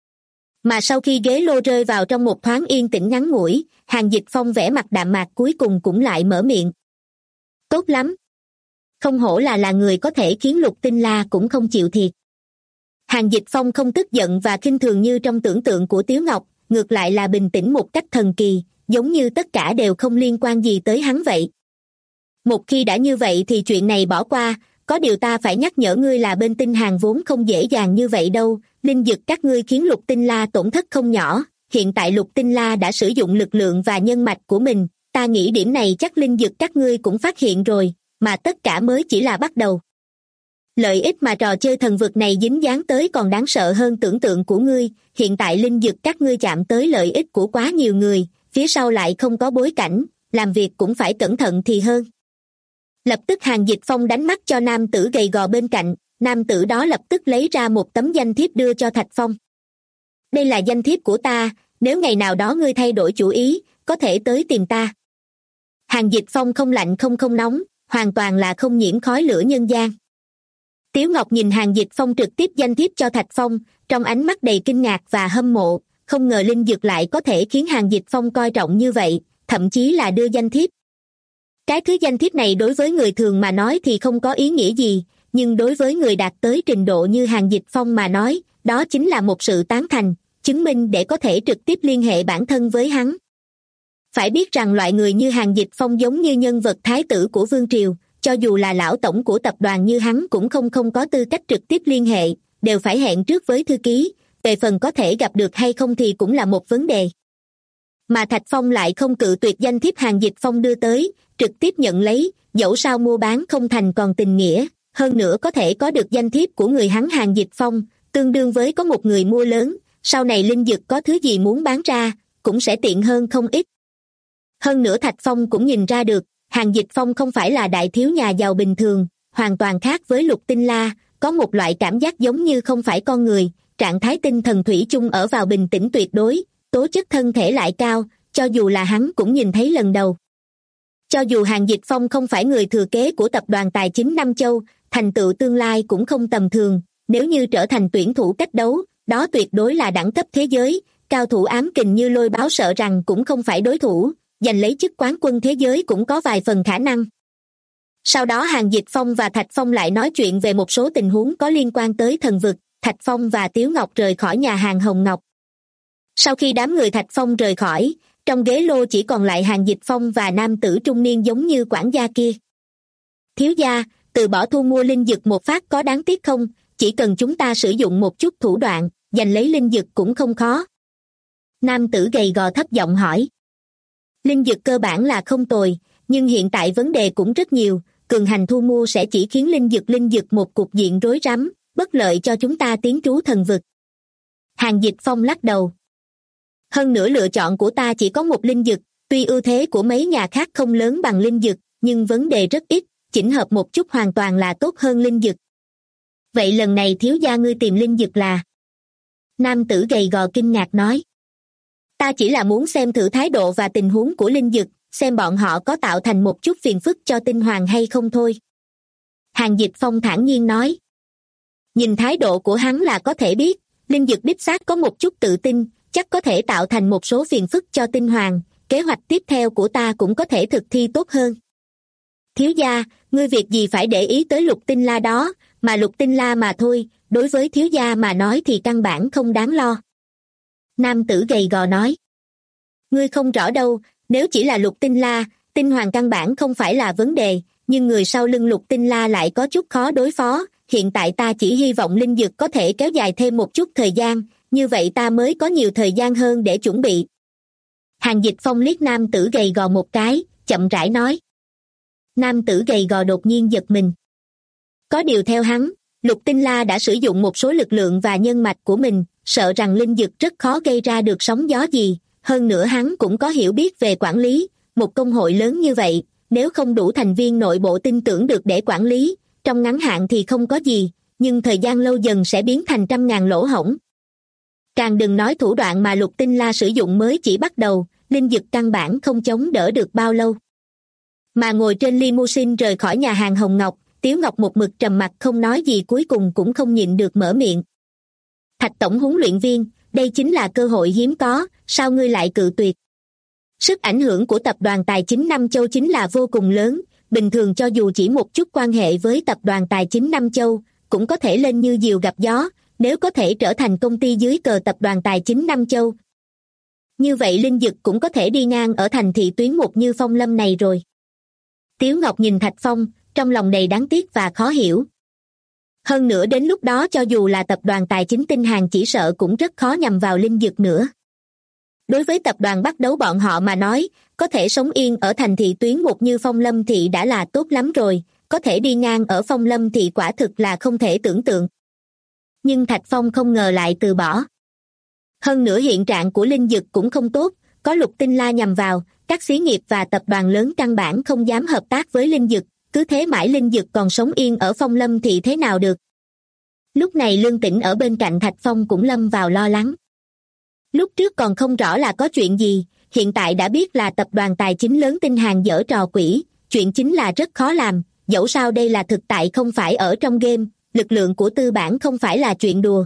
Mà sau khi ghế lô rơi vào trong một thoáng yên tĩnh ngắn ngủi, Hàn Dịch Phong vẻ mặt đạm mạc cuối cùng cũng lại mở miệng. Tốt lắm. Không hổ là người có thể khiến Lục Tinh La cũng không chịu thiệt. Hàn Dịch Phong không tức giận và khinh thường như trong tưởng tượng của Tiếu Ngọc, ngược lại là bình tĩnh một cách thần kỳ, giống như tất cả đều không liên quan gì tới hắn vậy. Một khi đã như vậy thì chuyện này bỏ qua, có điều ta phải nhắc nhở ngươi là bên Tinh Hàn vốn không dễ dàng như vậy đâu, linh dực các ngươi khiến Lục Tinh La tổn thất không nhỏ, hiện tại Lục Tinh La đã sử dụng lực lượng và nhân mạch của mình, ta nghĩ điểm này chắc linh dực các ngươi cũng phát hiện rồi, mà tất cả mới chỉ là bắt đầu. Lợi ích mà trò chơi thần vực này dính dáng tới còn đáng sợ hơn tưởng tượng của ngươi, hiện tại linh dực các ngươi chạm tới lợi ích của quá nhiều người, phía sau lại không có bối cảnh, làm việc cũng phải cẩn thận thì hơn. Lập tức Hàn Dịch Phong đánh mắt cho nam tử gầy gò bên cạnh, nam tử đó lập tức lấy ra một tấm danh thiếp đưa cho Thạch Phong. Đây là danh thiếp của ta, nếu ngày nào đó ngươi thay đổi chủ ý, có thể tới tìm ta. Hàn Dịch Phong không lạnh không nóng, hoàn toàn là không nhiễm khói lửa nhân gian. Tiếu Ngọc nhìn Hàn Dịch Phong trực tiếp danh thiếp cho Thạch Phong, trong ánh mắt đầy kinh ngạc và hâm mộ, không ngờ linh dực lại có thể khiến Hàn Dịch Phong coi trọng như vậy, thậm chí là đưa danh thiếp. Cái thứ danh thiếp này đối với người thường mà nói thì không có ý nghĩa gì, nhưng đối với người đạt tới trình độ như Hàn Dịch Phong mà nói, đó chính là một sự tán thành, chứng minh để có thể trực tiếp liên hệ bản thân với hắn. Phải biết rằng loại người như Hàn Dịch Phong giống như nhân vật thái tử của vương triều, cho dù là lão tổng của tập đoàn như hắn cũng không có tư cách trực tiếp liên hệ, đều phải hẹn trước với thư ký, về phần có thể gặp được hay không thì cũng là một vấn đề. Mà Thạch Phong lại không cự tuyệt danh thiếp Hàn Dịch Phong đưa tới, trực tiếp nhận lấy, dẫu sao mua bán không thành còn tình nghĩa, hơn nữa có thể có được danh thiếp của người hắn Hàn Dịch Phong, tương đương với có một người mua lớn, sau này linh dực có thứ gì muốn bán ra, cũng sẽ tiện hơn không ít. Hơn nữa Thạch Phong cũng nhìn ra được, Hàn Dịch Phong không phải là đại thiếu nhà giàu bình thường, hoàn toàn khác với Lục Tinh La, có một loại cảm giác giống như không phải con người, trạng thái tinh thần thủy chung ở vào bình tĩnh tuyệt đối, tố chất thân thể lại cao, cho dù là hắn cũng nhìn thấy lần đầu. Cho dù Hàn Dịch Phong không phải người thừa kế của tập đoàn tài chính Nam Châu, thành tựu tương lai cũng không tầm thường, nếu như trở thành tuyển thủ cách đấu, đó tuyệt đối là đẳng cấp thế giới, cao thủ ám kình như Lôi Báo sợ rằng cũng không phải đối thủ, giành lấy chức quán quân thế giới cũng có vài phần khả năng. Sau đó Hàn Dịch Phong và Thạch Phong lại nói chuyện về một số tình huống có liên quan tới thần vực. Thạch Phong và Tiếu Ngọc rời khỏi nhà hàng Hồng Ngọc. Sau khi đám người Thạch Phong rời khỏi, trong ghế lô chỉ còn lại Hàn Dịch Phong và nam tử trung niên giống như quản gia kia. Thiếu gia, từ bỏ thu mua linh dược một phát có đáng tiếc không? Chỉ cần chúng ta sử dụng một chút thủ đoạn, giành lấy linh dược cũng không khó. Nam tử gầy gò thấp giọng hỏi. Linh dược cơ bản là không tồi, nhưng hiện tại vấn đề cũng rất nhiều, cường hành thu mua sẽ chỉ khiến linh dược một cục diện rối rắm, bất lợi cho chúng ta tiến trú thần vực. Hàn Dịch Phong lắc đầu. Hơn nữa lựa chọn của ta chỉ có một linh dược, tuy ưu thế của mấy nhà khác không lớn bằng linh dược, nhưng vấn đề rất ít, chỉnh hợp một chút hoàn toàn là tốt hơn linh dược. Vậy lần này thiếu gia ngươi tìm linh dược là? Nam tử gầy gò kinh ngạc nói. Ta chỉ là muốn xem thử thái độ và tình huống của linh dược, xem bọn họ có tạo thành một chút phiền phức cho tinh hoàng hay không thôi. Hàn Dịch Phong thản nhiên nói. Nhìn thái độ của hắn là có thể biết, linh dược đích xác có một chút tự tin, chắc có thể tạo thành một số phiền phức cho tinh hoàng, kế hoạch tiếp theo của ta cũng có thể thực thi tốt hơn. Thiếu gia, ngươi việc gì phải để ý tới lục tinh la đó, mà lục tinh la mà thôi, đối với thiếu gia mà nói thì căn bản không đáng lo. Nam tử gầy gò nói. Ngươi không rõ đâu, nếu chỉ là lục tinh la, tinh hoàng căn bản không phải là vấn đề, nhưng người sau lưng lục tinh la lại có chút khó đối phó, hiện tại ta chỉ hy vọng linh dược có thể kéo dài thêm một chút thời gian, như vậy ta mới có nhiều thời gian hơn để chuẩn bị. Hàn Dịch Phong liếc nam tử gầy gò một cái, chậm rãi nói. Nam tử gầy gò đột nhiên giật mình. Có điều theo hắn, lục tinh la đã sử dụng một số lực lượng và nhân mạch của mình, sợ rằng linh dược rất khó gây ra được sóng gió gì, hơn nữa hắn cũng có hiểu biết về quản lý, một công hội lớn như vậy, nếu không đủ thành viên nội bộ tin tưởng được để quản lý, trong ngắn hạn thì không có gì, nhưng thời gian lâu dần sẽ biến thành trăm ngàn lỗ hổng. Càng đừng nói thủ đoạn mà lục tinh la sử dụng mới chỉ bắt đầu, linh dược căn bản không chống đỡ được bao lâu. Mà ngồi trên limousine rời khỏi nhà hàng Hồng Ngọc, Tiếu Ngọc một mực trầm mặc không nói gì, cuối cùng cũng không nhịn được mở miệng. Thạch tổng huấn luyện viên, đây chính là cơ hội hiếm có, sao ngươi lại cự tuyệt? Sức ảnh hưởng của tập đoàn tài chính Nam Châu chính là vô cùng lớn, bình thường cho dù chỉ một chút quan hệ với tập đoàn tài chính Nam Châu, cũng có thể lên như diều gặp gió, nếu có thể trở thành công ty dưới cờ tập đoàn tài chính Nam Châu. Như vậy linh dực cũng có thể đi ngang ở thành thị tuyến một như Phong Lâm này rồi. Tiếu Ngọc nhìn Thạch Phong, trong lòng đầy đáng tiếc và khó hiểu. Hơn nữa đến lúc đó cho dù là tập đoàn tài chính Tinh Hàn chỉ sợ cũng rất khó nhằm vào linh dực nữa. Đối với tập đoàn bắt đấu bọn họ mà nói, có thể sống yên ở thành thị tuyến một như Phong Lâm thị đã là tốt lắm rồi, có thể đi ngang ở Phong Lâm thị quả thực là không thể tưởng tượng. Nhưng Thạch Phong không ngờ lại từ bỏ. Hơn nữa hiện trạng của linh dực cũng không tốt, có lục tinh la nhằm vào, các xí nghiệp và tập đoàn lớn căn bản không dám hợp tác với linh dực, cứ thế mãi linh dực còn sống yên ở Phong Lâm thì thế nào được. Lúc này Lương Tĩnh ở bên cạnh Thạch Phong cũng lâm vào lo lắng. Lúc trước còn không rõ là có chuyện gì, hiện tại đã biết là tập đoàn tài chính lớn Tinh Hàn giở trò quỷ, chuyện chính là rất khó làm, dẫu sao đây là thực tại không phải ở trong game, lực lượng của tư bản không phải là chuyện đùa.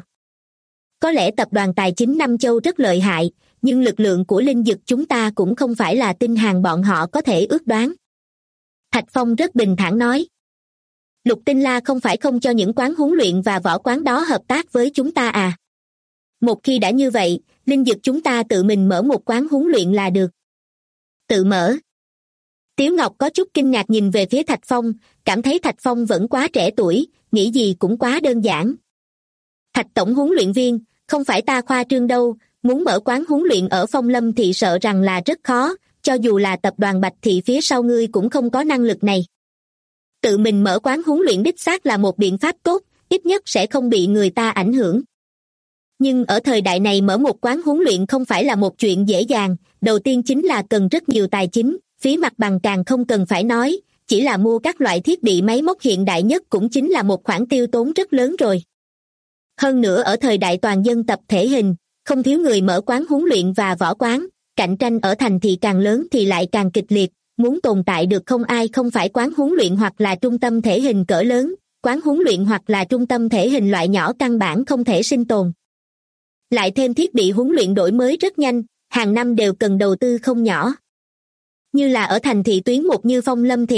Có lẽ tập đoàn tài chính Nam Châu rất lợi hại, nhưng lực lượng của linh dực chúng ta cũng không phải là Tinh Hàn bọn họ có thể ước đoán. Thạch Phong rất bình thản nói. Lục Tinh La không phải không cho những quán huấn luyện và võ quán đó hợp tác với chúng ta à? Một khi đã như vậy, linh dực chúng ta tự mình mở một quán huấn luyện là được. Tự mở. Tiếu Ngọc có chút kinh ngạc nhìn về phía Thạch Phong, cảm thấy Thạch Phong vẫn quá trẻ tuổi, nghĩ gì cũng quá đơn giản. Thạch tổng huấn luyện viên, không phải ta khoa trương đâu, muốn mở quán huấn luyện ở Phong Lâm thì sợ rằng là rất khó, cho dù là tập đoàn Bạch Thị phía sau ngươi cũng không có năng lực này. Tự mình mở quán huấn luyện đích xác là một biện pháp tốt, ít nhất sẽ không bị người ta ảnh hưởng. Nhưng ở thời đại này mở một quán huấn luyện không phải là một chuyện dễ dàng, đầu tiên chính là cần rất nhiều tài chính, phí mặt bằng càng không cần phải nói, chỉ là mua các loại thiết bị máy móc hiện đại nhất cũng chính là một khoản tiêu tốn rất lớn rồi. Hơn nữa ở thời đại toàn dân tập thể hình, không thiếu người mở quán huấn luyện và võ quán, cạnh tranh ở thành thị càng lớn thì lại càng kịch liệt, muốn tồn tại được không ai không phải quán huấn luyện hoặc là trung tâm thể hình cỡ lớn, quán huấn luyện hoặc là trung tâm thể hình loại nhỏ căn bản không thể sinh tồn. Lại thêm thiết bị huấn luyện đổi mới rất nhanh, hàng năm đều cần đầu tư không nhỏ. Như là ở thành thị tuyến một như Phong Lâm thị,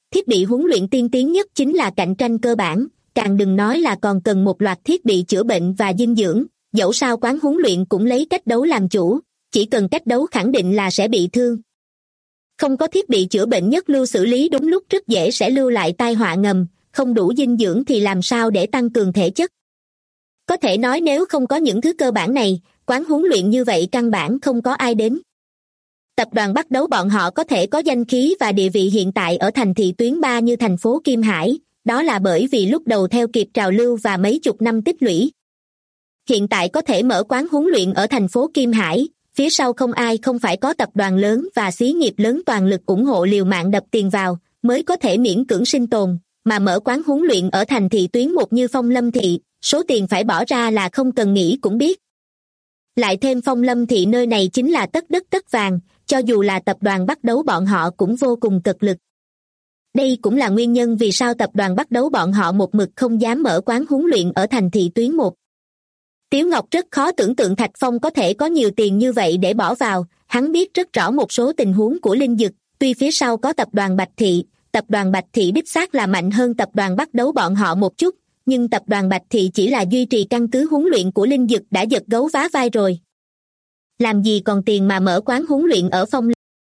thiết bị huấn luyện tiên tiến nhất chính là cạnh tranh cơ bản, càng đừng nói là còn cần một loạt thiết bị chữa bệnh và dinh dưỡng. Dẫu sao quán huấn luyện cũng lấy cách đấu làm chủ, chỉ cần cách đấu khẳng định là sẽ bị thương. Không có thiết bị chữa bệnh nhất lưu xử lý đúng lúc rất dễ sẽ lưu lại tai họa ngầm, không đủ dinh dưỡng thì làm sao để tăng cường thể chất. Có thể nói nếu không có những thứ cơ bản này, quán huấn luyện như vậy căn bản không có ai đến. Tập đoàn Bắt Đấu bọn họ có thể có danh khí và địa vị hiện tại ở thành thị tuyến 3 như thành phố Kim Hải, đó là bởi vì lúc đầu theo kịp trào lưu và mấy chục năm tích lũy. Hiện tại có thể mở quán huấn luyện ở thành phố Kim Hải, phía sau không ai không phải có tập đoàn lớn và xí nghiệp lớn toàn lực ủng hộ liều mạng đập tiền vào, mới có thể miễn cưỡng sinh tồn, mà mở quán huấn luyện ở thành thị tuyến 1 như Phong Lâm Thị, số tiền phải bỏ ra là không cần nghĩ cũng biết. Lại thêm Phong Lâm Thị nơi này chính là tất đất tất vàng, cho dù là tập đoàn Bắt Đấu bọn họ cũng vô cùng cực lực. Đây cũng là nguyên nhân vì sao tập đoàn Bắt Đấu bọn họ một mực không dám mở quán huấn luyện ở thành thị tuyến 1. Tiếu Ngọc rất khó tưởng tượng Thạch Phong có thể có nhiều tiền như vậy để bỏ vào, hắn biết rất rõ một số tình huống của Linh Dực, tuy phía sau có tập đoàn Bạch Thị đích xác là mạnh hơn tập đoàn Bắt Đấu bọn họ một chút, nhưng tập đoàn Bạch Thị chỉ là duy trì căn cứ huấn luyện của Linh Dực đã giật gấu vá vai rồi. Làm gì còn tiền mà mở quán huấn luyện ở Phong.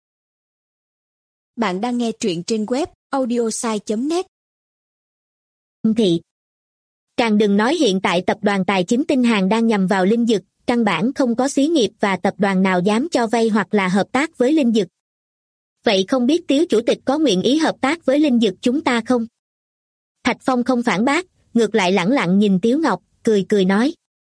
Bạn đang nghe truyện trên web audiosai.net. Thị. Càng đừng nói hiện tại tập đoàn tài chính Tinh Hàn đang nhằm vào Linh Dực, căn bản không có xí nghiệp và tập đoàn nào dám cho vay hoặc là hợp tác với Linh Dực. Vậy không biết Tiếu chủ tịch có nguyện ý hợp tác với Linh Dực chúng ta không? Thạch Phong không phản bác, ngược lại lẳng lặng nhìn Tiếu Ngọc, cười nói.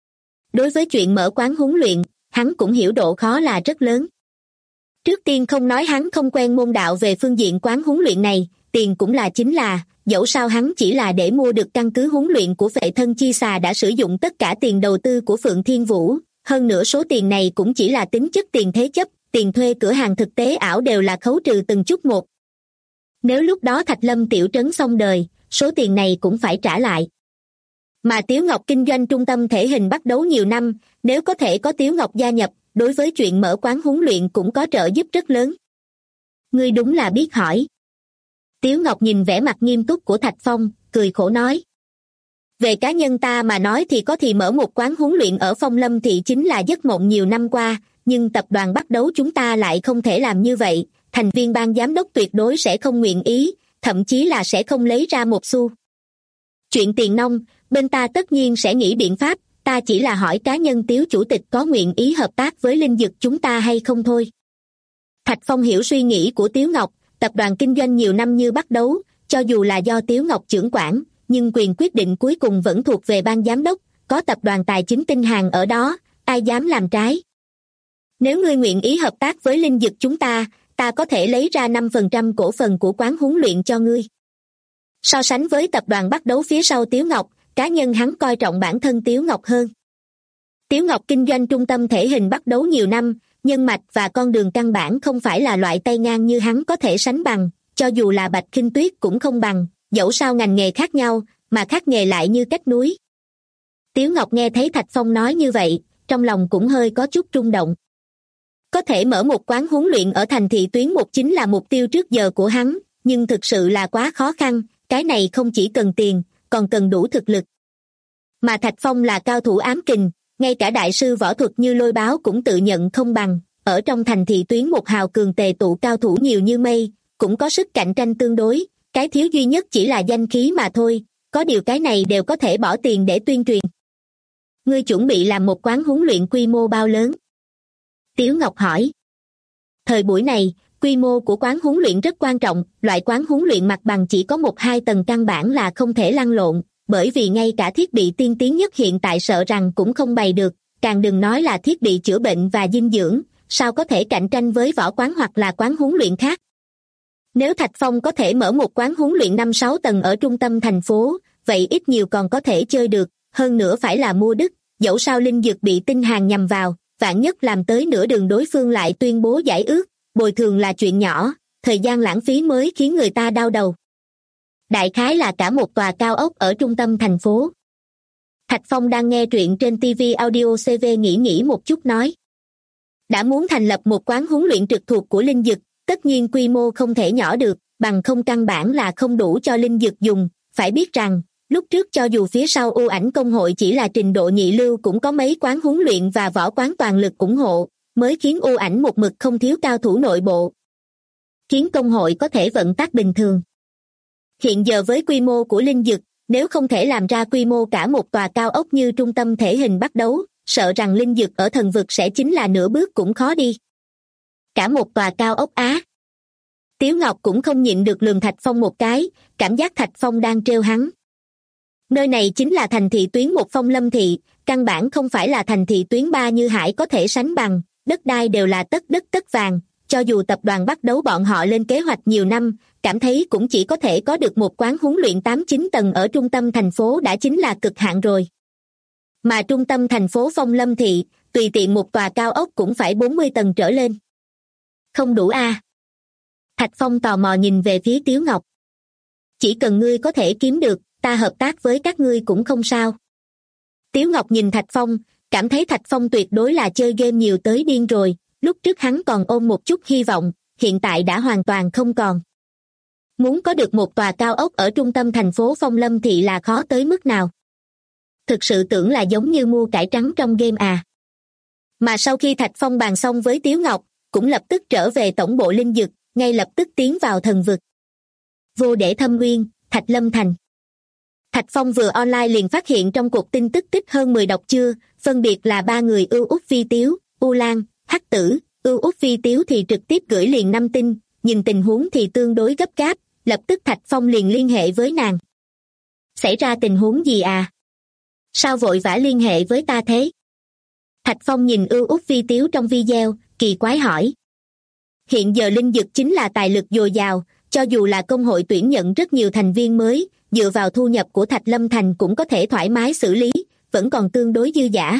Đối với chuyện mở quán huấn luyện, hắn cũng hiểu độ khó là rất lớn. Trước tiên không nói hắn không quen môn đạo về phương diện quán huấn luyện này, tiền cũng là chính là, dẫu sao hắn chỉ là để mua được căn cứ huấn luyện của Phệ Thân Chi Xà đã sử dụng tất cả tiền đầu tư của Phượng Thiên Vũ, hơn nữa số tiền này cũng chỉ là tính chất tiền thế chấp, tiền thuê cửa hàng thực tế ảo đều là khấu trừ từng chút một. Nếu lúc đó Thạch Lâm tiểu trấn xong đời, số tiền này cũng phải trả lại. Mà Tiếu Ngọc kinh doanh trung tâm thể hình Bắt Đấu nhiều năm, nếu có thể có Tiếu Ngọc gia nhập, đối với chuyện mở quán huấn luyện cũng có trợ giúp rất lớn. Ngươi đúng là biết hỏi. Tiếu Ngọc nhìn vẻ mặt nghiêm túc của Thạch Phong, cười khổ nói. Về cá nhân ta mà nói thì mở một quán huấn luyện ở Phong Lâm Thị chính là giấc mộng nhiều năm qua, nhưng tập đoàn Bắt Đấu chúng ta lại không thể làm như vậy, thành viên ban giám đốc tuyệt đối sẽ không nguyện ý, thậm chí là sẽ không lấy ra một xu. Chuyện tiền nong, bên ta tất nhiên sẽ nghĩ biện pháp, ta chỉ là hỏi cá nhân Tiếu chủ tịch có nguyện ý hợp tác với Linh Dực chúng ta hay không thôi. Thạch Phong hiểu suy nghĩ của Tiếu Ngọc, tập đoàn kinh doanh nhiều năm như Bắt Đấu, cho dù là do Tiếu Ngọc trưởng quản, nhưng quyền quyết định cuối cùng vẫn thuộc về ban giám đốc, có tập đoàn tài chính Tinh Hàn ở đó, ai dám làm trái. Nếu ngươi nguyện ý hợp tác với Linh Dực chúng ta có thể lấy ra 5% cổ phần của quán huấn luyện cho ngươi. So sánh với tập đoàn Bắt Đấu phía sau Tiếu Ngọc, cá nhân hắn coi trọng bản thân Tiếu Ngọc hơn. Tiếu Ngọc kinh doanh trung tâm thể hình Bắt Đấu nhiều năm, nhân mạch và con đường căn bản không phải là loại tay ngang như hắn có thể sánh bằng, cho dù là Bạch Khinh Tuyết cũng không bằng, dẫu sao ngành nghề khác nhau, mà khác nghề lại như cách núi. Tiếu Ngọc nghe thấy Thạch Phong nói như vậy, trong lòng cũng hơi có chút rung động. Có thể mở một quán huấn luyện ở thành thị tuyến 1 chính là mục tiêu trước giờ của hắn, nhưng thực sự là quá khó khăn, cái này không chỉ cần tiền, còn cần đủ thực lực. Mà Thạch Phong là cao thủ ám kình, ngay cả đại sư võ thuật như Lôi Báo cũng tự nhận không bằng, ở trong thành thị tuyến 1 hào cường tề tụ cao thủ nhiều như mây, cũng có sức cạnh tranh tương đối, cái thiếu duy nhất chỉ là danh khí mà thôi, có điều cái này đều có thể bỏ tiền để tuyên truyền. Ngươi chuẩn bị làm một quán huấn luyện quy mô bao lớn? Tiếu Ngọc hỏi. Thời buổi này, quy mô của quán huấn luyện rất quan trọng, loại quán huấn luyện mặt bằng chỉ có 1-2 tầng căn bản là không thể lăn lộn, bởi vì ngay cả thiết bị tiên tiến nhất hiện tại sợ rằng cũng không bày được, càng đừng nói là thiết bị chữa bệnh và dinh dưỡng, sao có thể cạnh tranh với võ quán hoặc là quán huấn luyện khác. Nếu Thạch Phong có thể mở một quán huấn luyện 5-6 tầng ở trung tâm thành phố, vậy ít nhiều còn có thể chơi được, hơn nữa phải là mua đứt, dẫu sao Linh Dược bị Tinh Hàn nhằm vào, vạn nhất làm tới nửa đường đối phương lại tuyên bố giải ước, bồi thường là chuyện nhỏ, thời gian lãng phí mới khiến người ta đau đầu. Đại khái là cả một tòa cao ốc ở trung tâm thành phố. Thạch Phong đang nghe truyện trên TV Audio CV nghĩ một chút nói. Đã muốn thành lập một quán huấn luyện trực thuộc của Linh Dực, tất nhiên quy mô không thể nhỏ được, bằng không căn bản là không đủ cho linh dược dùng. Phải biết rằng, lúc trước cho dù phía sau U Ảnh công hội chỉ là trình độ nhị lưu cũng có mấy quán huấn luyện và võ quán toàn lực ủng hộ, mới khiến U Ảnh một mực không thiếu cao thủ nội bộ, khiến công hội có thể vận tắc bình thường. Hiện giờ với quy mô của linh dược, nếu không thể làm ra quy mô cả một tòa cao ốc như trung tâm thể hình bắt đấu, sợ rằng linh dược ở thần vực sẽ chính là nửa bước cũng khó đi. Cả một tòa cao ốc á. Tiếu Ngọc cũng không nhịn được lườm Thạch Phong một cái, cảm giác Thạch Phong đang trêu hắn. Nơi này chính là thành thị tuyến một Phong Lâm thị, căn bản không phải là thành thị tuyến 3 như Hải có thể sánh bằng, đất đai đều là tất đất tất vàng, cho dù tập đoàn bắt đấu bọn họ lên kế hoạch nhiều năm, cảm thấy cũng chỉ có thể có được một quán huấn luyện 8-9 tầng ở trung tâm thành phố đã chính là cực hạn rồi. Mà trung tâm thành phố Phong Lâm thị, tùy tiện một tòa cao ốc cũng phải 40 tầng trở lên. Không đủ a? Thạch Phong tò mò nhìn về phía Tiếu Ngọc. Chỉ cần ngươi có thể kiếm được, ta hợp tác với các ngươi cũng không sao. Tiếu Ngọc nhìn Thạch Phong, cảm thấy Thạch Phong tuyệt đối là chơi game nhiều tới điên rồi, lúc trước hắn còn ôm một chút hy vọng, hiện tại đã hoàn toàn không còn. Muốn có được một tòa cao ốc ở trung tâm thành phố Phong Lâm thị là khó tới mức nào. Thực sự tưởng là giống như mua cải trắng trong game à. Mà sau khi Thạch Phong bàn xong với Tiếu Ngọc, cũng lập tức trở về tổng bộ linh dực, ngay lập tức tiến vào thần vực. Vô Để Thâm Uyên, Thạch Lâm Thành. Thạch Phong vừa online liền phát hiện trong cuộc tin tức tích hơn 10 đọc chưa, phân biệt là 3 người Ưu Úc Vi Tiếu, U Lan, Hắc Tử. Ưu Úc Vi Tiếu thì trực tiếp gửi liền 5 tin, nhìn tình huống thì tương đối gấp gáp, lập tức Thạch Phong liền liên hệ với nàng. Xảy ra tình huống gì à? Sao vội vã liên hệ với ta thế? Thạch Phong nhìn Ưu Úc Vi Tiếu trong video, kỳ quái hỏi. Hiện giờ linh dực chính là tài lực dồi dào, cho dù là công hội tuyển nhận rất nhiều thành viên mới, dựa vào thu nhập của Thạch Lâm Thành cũng có thể thoải mái xử lý, vẫn còn tương đối dư dả.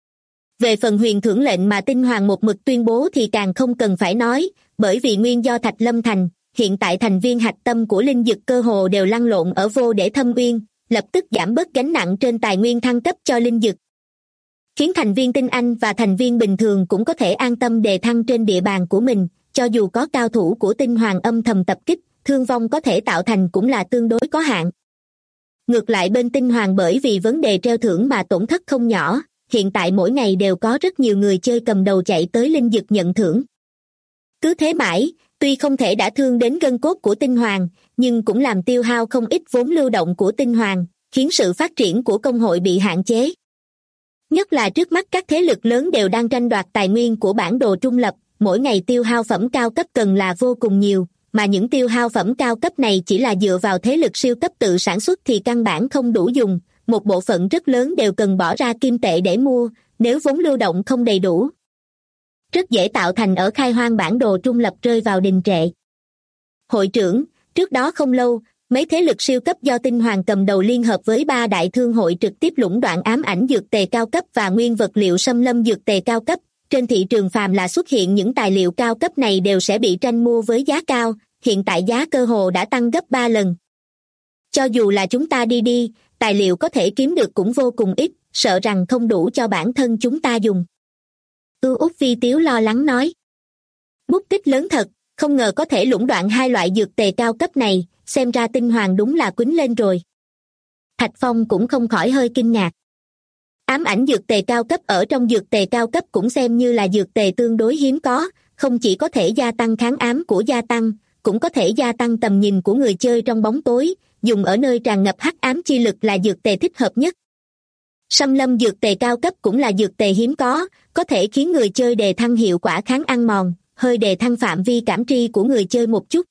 Về phần huyền thưởng lệnh mà Tinh Hoàng một mực tuyên bố thì càng không cần phải nói, bởi vì nguyên do Thạch Lâm Thành, hiện tại thành viên hạch tâm của linh dực cơ hồ đều lăn lộn ở Vô Để Thâm Uyên, lập tức giảm bớt gánh nặng trên tài nguyên thăng cấp cho linh dực. Khiến thành viên tinh anh và thành viên bình thường cũng có thể an tâm đề thăng trên địa bàn của mình, cho dù có cao thủ của Tinh Hoàng âm thầm tập kích, thương vong có thể tạo thành cũng là tương đối có hạn. Ngược lại bên Tinh Hoàng bởi vì vấn đề treo thưởng mà tổn thất không nhỏ, hiện tại mỗi ngày đều có rất nhiều người chơi cầm đầu chạy tới linh dực nhận thưởng. Cứ thế mãi, tuy không thể đả thương đến gân cốt của Tinh Hoàng, nhưng cũng làm tiêu hao không ít vốn lưu động của Tinh Hoàng, khiến sự phát triển của công hội bị hạn chế. Nhất là trước mắt các thế lực lớn đều đang tranh đoạt tài nguyên của bản đồ trung lập, mỗi ngày tiêu hao phẩm cao cấp cần là vô cùng nhiều, mà những tiêu hao phẩm cao cấp này chỉ là dựa vào thế lực siêu cấp tự sản xuất thì căn bản không đủ dùng, một bộ phận rất lớn đều cần bỏ ra kim tệ để mua, nếu vốn lưu động không đầy đủ, rất dễ tạo thành ở khai hoang bản đồ trung lập rơi vào đình trệ. Hội trưởng, trước đó không lâu, mấy thế lực siêu cấp do Tinh Hoàng cầm đầu liên hợp với 3 đại thương hội trực tiếp lũng đoạn ám ảnh dược tề cao cấp và nguyên vật liệu xâm lâm dược tề cao cấp. Trên thị trường phàm là xuất hiện những tài liệu cao cấp này đều sẽ bị tranh mua với giá cao, hiện tại giá cơ hồ đã tăng gấp 3 lần. Cho dù là chúng ta đi, tài liệu có thể kiếm được cũng vô cùng ít, sợ rằng không đủ cho bản thân chúng ta dùng. Ưu Úc Vi Tiếu lo lắng nói. Bút tích lớn thật, không ngờ có thể lũng đoạn 2 loại dược tề cao cấp này, xem ra Tinh Hoàng đúng là quýnh lên rồi. Thạch Phong cũng không khỏi hơi kinh ngạc. Ám ảnh dược tề cao cấp ở trong dược tề cao cấp cũng xem như là dược tề tương đối hiếm có, không chỉ có thể gia tăng kháng ám của gia tăng, cũng có thể gia tăng tầm nhìn của người chơi trong bóng tối, dùng ở nơi tràn ngập hắc ám chi lực là dược tề thích hợp nhất. Xâm lâm dược tề cao cấp cũng là dược tề hiếm có thể khiến người chơi đề thăng hiệu quả kháng ăn mòn, hơi đề thăng phạm vi cảm tri của người chơi một chút.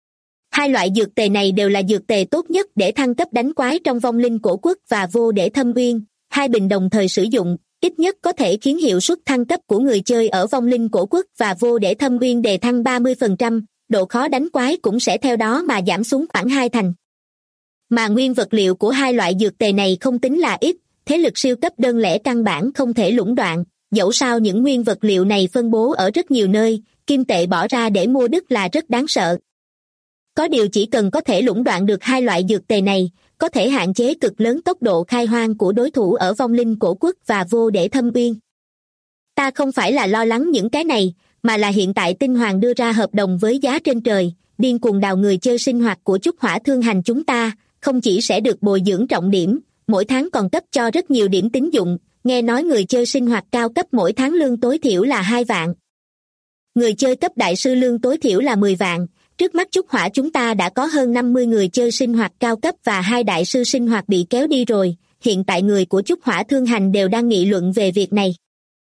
2 loại dược tề này đều là dược tề tốt nhất để thăng cấp đánh quái trong Vong Linh Cổ Quốc và Vô Để Thâm Uyên. 2 bình đồng thời sử dụng, ít nhất có thể khiến hiệu suất thăng cấp của người chơi ở Vong Linh Cổ Quốc và Vô Để Thâm Uyên đề thăng 30%, độ khó đánh quái cũng sẽ theo đó mà giảm xuống khoảng 2 thành. Mà nguyên vật liệu của 2 loại dược tề này không tính là ít, thế lực siêu cấp đơn lẻ căn bản không thể lũng đoạn, dẫu sao những nguyên vật liệu này phân bố ở rất nhiều nơi, kim tệ bỏ ra để mua đứt là rất đáng sợ. Có điều chỉ cần có thể lũng đoạn được 2 loại dược tề này, có thể hạn chế cực lớn tốc độ khai hoang của đối thủ ở Vong Linh Cổ Quốc và Vô Để Thâm Uyên. Ta không phải là lo lắng những cái này, mà là hiện tại Tinh Hoàng đưa ra hợp đồng với giá trên trời, điên cuồng đào người chơi sinh hoạt của Chúc Hỏa Thương Hành chúng ta, không chỉ sẽ được bồi dưỡng trọng điểm, mỗi tháng còn cấp cho rất nhiều điểm tín dụng, nghe nói người chơi sinh hoạt cao cấp mỗi tháng lương tối thiểu là 2 vạn. Người chơi cấp đại sư lương tối thiểu là 10 vạn, trước mắt Chúc Hỏa chúng ta đã có hơn 50 người chơi sinh hoạt cao cấp và 2 đại sư sinh hoạt bị kéo đi rồi, hiện tại người của Chúc Hỏa Thương Hành đều đang nghị luận về việc này.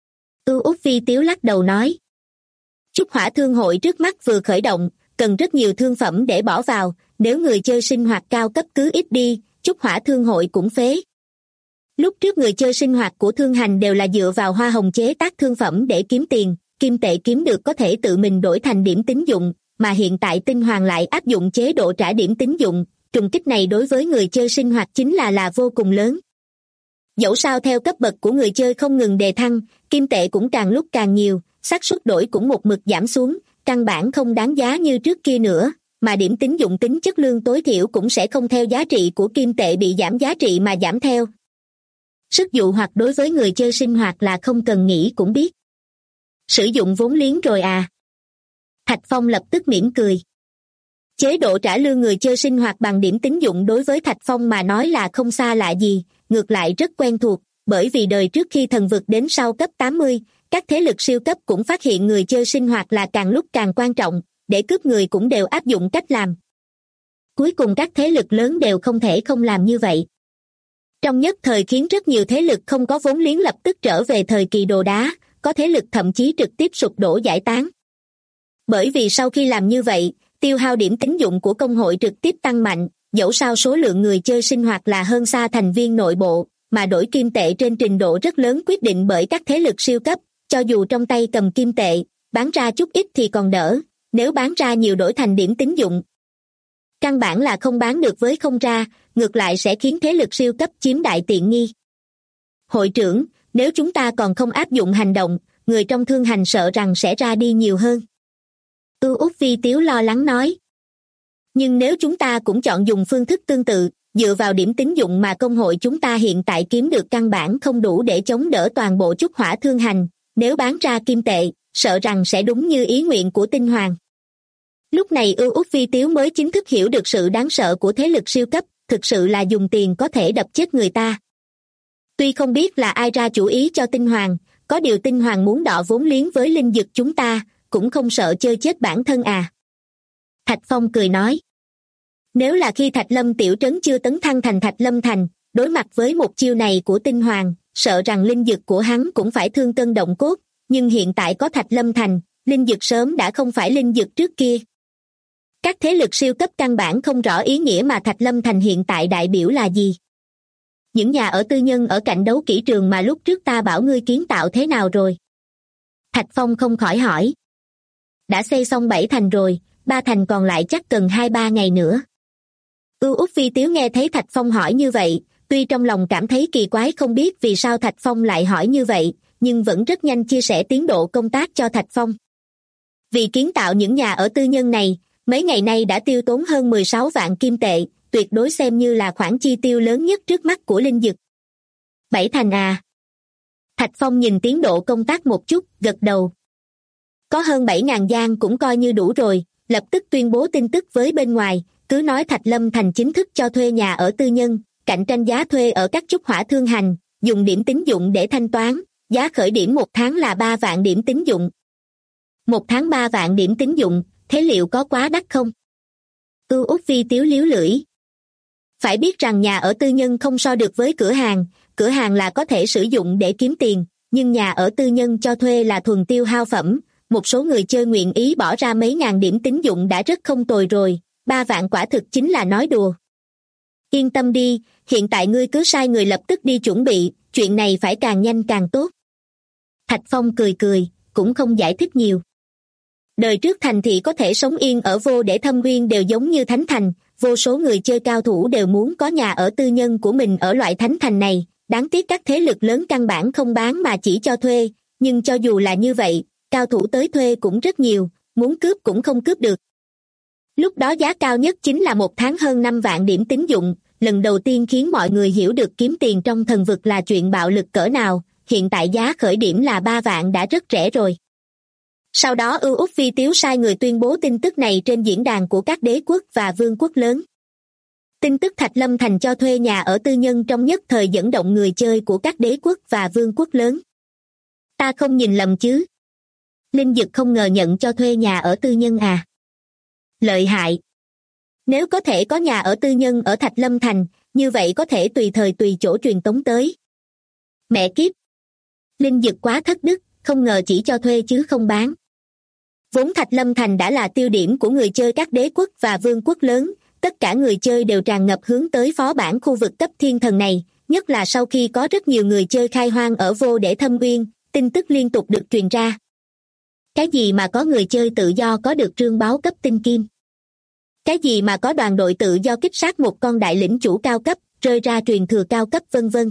Út Vi Tiếu lắc đầu nói. Chúc Hỏa Thương hội trước mắt vừa khởi động, cần rất nhiều thương phẩm để bỏ vào, nếu người chơi sinh hoạt cao cấp cứ ít đi, Chúc Hỏa Thương hội cũng phế. Lúc trước người chơi sinh hoạt của Thương Hành đều là dựa vào hoa hồng chế tác thương phẩm để kiếm tiền, kim tệ kiếm được có thể tự mình đổi thành điểm tín dụng, mà hiện tại Tinh Hoàng lại áp dụng chế độ trả điểm tín dụng, trùng kích này đối với người chơi sinh hoạt chính là vô cùng lớn. Dẫu sao theo cấp bậc của người chơi không ngừng đề thăng, kim tệ cũng càng lúc càng nhiều, xác suất đổi cũng một mực giảm xuống, căn bản không đáng giá như trước kia nữa, mà điểm tín dụng tính chất lương tối thiểu cũng sẽ không theo giá trị của kim tệ bị giảm giá trị mà giảm theo. Sức dụ hoặc đối với người chơi sinh hoạt là không cần nghĩ cũng biết. Sử dụng vốn liếng rồi à? Thạch Phong lập tức mỉm cười. Chế độ trả lương người chơi sinh hoạt bằng điểm tín dụng đối với Thạch Phong mà nói là không xa lạ gì, ngược lại rất quen thuộc, bởi vì đời trước khi thần vực đến sau cấp 80, các thế lực siêu cấp cũng phát hiện người chơi sinh hoạt là càng lúc càng quan trọng, để cướp người cũng đều áp dụng cách làm. Cuối cùng các thế lực lớn đều không thể không làm như vậy. Trong nhất thời khiến rất nhiều thế lực không có vốn liếng lập tức trở về thời kỳ đồ đá, có thế lực thậm chí trực tiếp sụp đổ giải tán. Bởi vì sau khi làm như vậy, tiêu hao điểm tín dụng của công hội trực tiếp tăng mạnh, dẫu sao số lượng người chơi sinh hoạt là hơn xa thành viên nội bộ, mà đổi kim tệ trên trình độ rất lớn quyết định bởi các thế lực siêu cấp, cho dù trong tay cầm kim tệ, bán ra chút ít thì còn đỡ, nếu bán ra nhiều đổi thành điểm tín dụng. Căn bản là không bán được với không ra, ngược lại sẽ khiến thế lực siêu cấp chiếm đại tiện nghi. Hội trưởng, nếu chúng ta còn không áp dụng hành động, người trong Thương Hành sợ rằng sẽ ra đi nhiều hơn. Út Vi Tiếu lo lắng nói. Nhưng nếu chúng ta cũng chọn dùng phương thức tương tự, dựa vào điểm tín dụng mà công hội chúng ta hiện tại kiếm được căn bản không đủ để chống đỡ toàn bộ Chúc Hỏa Thương Hành, nếu bán ra kim tệ, sợ rằng sẽ đúng như ý nguyện của Tinh Hoàng. Lúc này Út Vi Tiếu mới chính thức hiểu được sự đáng sợ của thế lực siêu cấp, thực sự là dùng tiền có thể đập chết người ta. Tuy không biết là ai ra chủ ý cho Tinh Hoàng, có điều Tinh Hoàng muốn đọ vốn liếng với linh dực chúng ta, cũng không sợ chơi chết bản thân à. Thạch Phong cười nói. Nếu là khi Thạch Lâm tiểu trấn chưa tấn thăng thành Thạch Lâm Thành, đối mặt với một chiêu này của Tinh Hoàng, sợ rằng linh dực của hắn cũng phải thương cân động cốt, nhưng hiện tại có Thạch Lâm Thành, linh dực sớm đã không phải linh dực trước kia. Các thế lực siêu cấp căn bản không rõ ý nghĩa mà Thạch Lâm Thành hiện tại đại biểu là gì. Những nhà ở tư nhân ở cạnh đấu kỹ trường mà lúc trước ta bảo ngươi kiến tạo thế nào rồi? Thạch Phong không khỏi hỏi. Đã xây xong 7 thành rồi, 3 thành còn lại chắc cần 2-3 ngày nữa. Út Vi Tiếu nghe thấy Thạch Phong hỏi như vậy, tuy trong lòng cảm thấy kỳ quái không biết vì sao Thạch Phong lại hỏi như vậy, nhưng vẫn rất nhanh chia sẻ tiến độ công tác cho Thạch Phong. Vì kiến tạo những nhà ở tư nhân này, mấy ngày nay đã tiêu tốn hơn 16 vạn kim tệ, tuyệt đối xem như là khoản chi tiêu lớn nhất trước mắt của linh dực. 7 thành à? Thạch Phong nhìn tiến độ công tác một chút, gật đầu. Có hơn 7.000 gian cũng coi như đủ rồi, lập tức tuyên bố tin tức với bên ngoài, cứ nói Thạch Lâm Thành chính thức cho thuê nhà ở tư nhân, cạnh tranh giá thuê ở các Chúc Hỏa Thương Hành, dùng điểm tín dụng để thanh toán, giá khởi điểm một tháng là 3 vạn điểm tín dụng. Một tháng 3 vạn điểm tín dụng, thế liệu có quá đắt không? Út Vi Tiếu líu lưỡi. Phải biết rằng nhà ở tư nhân không so được với cửa hàng là có thể sử dụng để kiếm tiền, nhưng nhà ở tư nhân cho thuê là thuần tiêu hao phẩm, một số người chơi nguyện ý bỏ ra mấy ngàn điểm tín dụng đã rất không tồi rồi, 3 vạn quả thực chính là nói đùa. Yên tâm đi, hiện tại ngươi cứ sai người lập tức đi chuẩn bị, chuyện này phải càng nhanh càng tốt. Thạch Phong cười cười, cũng không giải thích nhiều. Đời trước thành thị có thể sống yên ở vô để thâm uyên đều giống như thánh thành, vô số người chơi cao thủ đều muốn có nhà ở tư nhân của mình ở loại thánh thành này, đáng tiếc các thế lực lớn căn bản không bán mà chỉ cho thuê, nhưng cho dù là như vậy, cao thủ tới thuê cũng rất nhiều, muốn cướp cũng không cướp được. Lúc đó giá cao nhất chính là một tháng hơn 5 vạn điểm tín dụng, lần đầu tiên khiến mọi người hiểu được kiếm tiền trong thần vực là chuyện bạo lực cỡ nào, hiện tại giá khởi điểm là 3 vạn đã rất rẻ rồi. Sau đó Ưu Úc Vi Tiếu sai người tuyên bố tin tức này trên diễn đàn của các đế quốc và vương quốc lớn. Tin tức Thạch Lâm Thành cho thuê nhà ở tư nhân trong nhất thời dẫn động người chơi của các đế quốc và vương quốc lớn. Ta không nhìn lầm chứ? Linh Dực không ngờ nhận cho thuê nhà ở tư nhân à? Lợi hại! Nếu có thể có nhà ở tư nhân ở Thạch Lâm Thành, như vậy có thể tùy thời tùy chỗ truyền tống tới. Mẹ kiếp! Linh Dực quá thất đức, không ngờ chỉ cho thuê chứ không bán. Vốn Thạch Lâm Thành đã là tiêu điểm của người chơi các đế quốc và vương quốc lớn, tất cả người chơi đều tràn ngập hướng tới phó bản khu vực cấp thiên thần này, nhất là sau khi có rất nhiều người chơi khai hoang ở Vô Để Thâm Uyên, tin tức liên tục được truyền ra. Cái gì mà có người chơi tự do có được trương báo cấp tinh kim? Cái gì mà có đoàn đội tự do kích sát một con đại lĩnh chủ cao cấp, rơi ra truyền thừa cao cấp vân vân.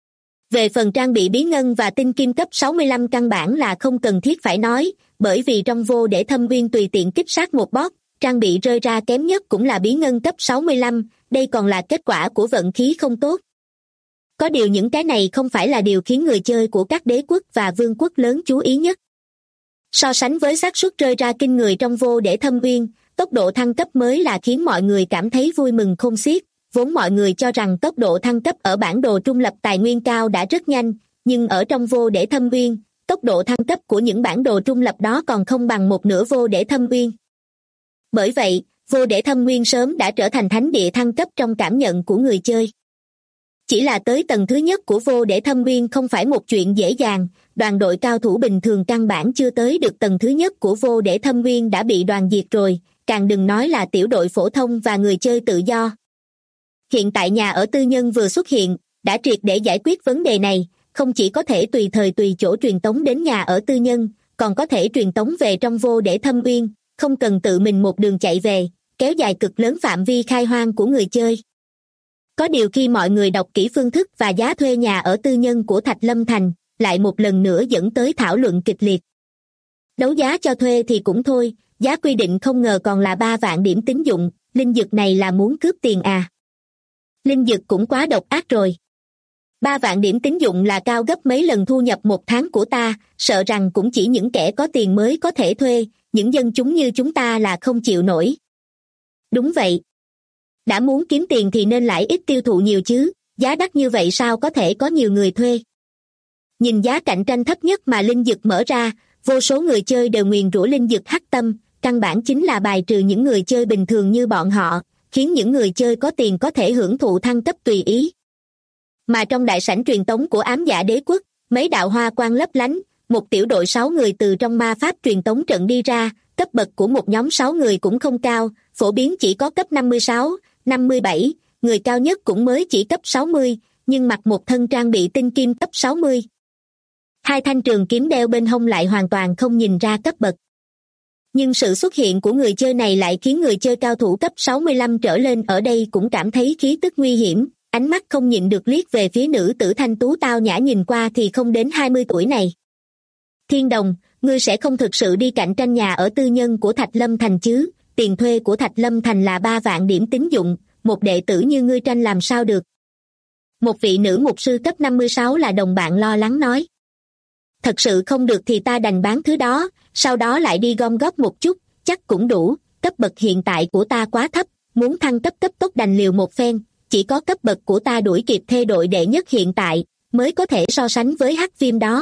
Về phần trang bị bí ngân và tinh kim cấp 65 căn bản là không cần thiết phải nói, bởi vì trong Vô Để Thâm Uyên tùy tiện kích sát một boss, trang bị rơi ra kém nhất cũng là bí ngân cấp 65, đây còn là kết quả của vận khí không tốt. Có điều những cái này không phải là điều khiến người chơi của các đế quốc và vương quốc lớn chú ý nhất. So sánh với xác suất rơi ra kinh người trong Vô Để Thâm Uyên, tốc độ thăng cấp mới là khiến mọi người cảm thấy vui mừng khôn xiết. Vốn mọi người cho rằng tốc độ thăng cấp ở bản đồ trung lập tài nguyên cao đã rất nhanh, nhưng ở trong Vô Để Thâm Uyên, tốc độ thăng cấp của những bản đồ trung lập đó còn không bằng một nửa Vô Để Thâm Uyên. Bởi vậy, Vô Để Thâm Uyên sớm đã trở thành thánh địa thăng cấp trong cảm nhận của người chơi. Chỉ là tới tầng thứ nhất của Vô Để Thâm Uyên không phải một chuyện dễ dàng, đoàn đội cao thủ bình thường căn bản chưa tới được tầng thứ nhất của Vô Để Thâm Uyên đã bị đoàn diệt rồi, càng đừng nói là tiểu đội phổ thông và người chơi tự do. Hiện tại nhà ở tư nhân vừa xuất hiện, đã triệt để giải quyết vấn đề này, không chỉ có thể tùy thời tùy chỗ truyền tống đến nhà ở tư nhân, còn có thể truyền tống về trong Vô Để Thâm Uyên, không cần tự mình một đường chạy về, kéo dài cực lớn phạm vi khai hoang của người chơi. Có điều khi mọi người đọc kỹ phương thức và giá thuê nhà ở tư nhân của Thạch Lâm Thành, lại một lần nữa dẫn tới thảo luận kịch liệt. Đấu giá cho thuê thì cũng thôi, giá quy định không ngờ còn là 3 vạn điểm tín dụng, Linh Dực này là muốn cướp tiền à? Linh Dực cũng quá độc ác rồi. 3 vạn điểm tín dụng là cao gấp mấy lần thu nhập một tháng của ta, sợ rằng cũng chỉ những kẻ có tiền mới có thể thuê, những dân chúng như chúng ta là không chịu nổi. Đúng vậy. Đã muốn kiếm tiền thì nên lãi ít tiêu thụ nhiều chứ, giá đắt như vậy sao có thể có nhiều người thuê. Nhìn giá cạnh tranh thấp nhất mà Linh Dực mở ra, vô số người chơi đều nguyền rủa Linh Dực hắc tâm, căn bản chính là bài trừ những người chơi bình thường như bọn họ, khiến những người chơi có tiền có thể hưởng thụ thăng cấp tùy ý. Mà trong đại sảnh truyền tống của Ám Dạ Đế Quốc, mấy đạo hoa quang lấp lánh, một tiểu đội 6 người từ trong ma pháp truyền tống trận đi ra, cấp bậc của một nhóm 6 người cũng không cao, phổ biến chỉ có cấp 56, 57, người cao nhất cũng mới chỉ cấp 60, nhưng mặc một thân trang bị tinh kim cấp 60. 2 thanh trường kiếm đeo bên hông lại hoàn toàn không nhìn ra cấp bậc. Nhưng sự xuất hiện của người chơi này lại khiến người chơi cao thủ cấp 65 trở lên ở đây cũng cảm thấy khí tức nguy hiểm, ánh mắt không nhịn được liếc về phía nữ tử thanh tú tao nhã nhìn qua thì không đến 20 tuổi này. Thiên Đồng, ngươi sẽ không thực sự đi cạnh tranh nhà ở tư nhân của Thạch Lâm Thành chứ? Tiền thuê của Thạch Lâm Thành là 3 vạn điểm tín dụng, một đệ tử như ngươi tranh làm sao được? Một vị nữ mục sư cấp 56 là đồng bạn lo lắng nói. Thật sự không được thì ta đành bán thứ đó, sau đó lại đi gom góp một chút, chắc cũng đủ, cấp bậc hiện tại của ta quá thấp, muốn thăng cấp cấp tốc đành liều một phen, chỉ có cấp bậc của ta đuổi kịp thê đội đệ nhất hiện tại, mới có thể so sánh với hắc viêm đó.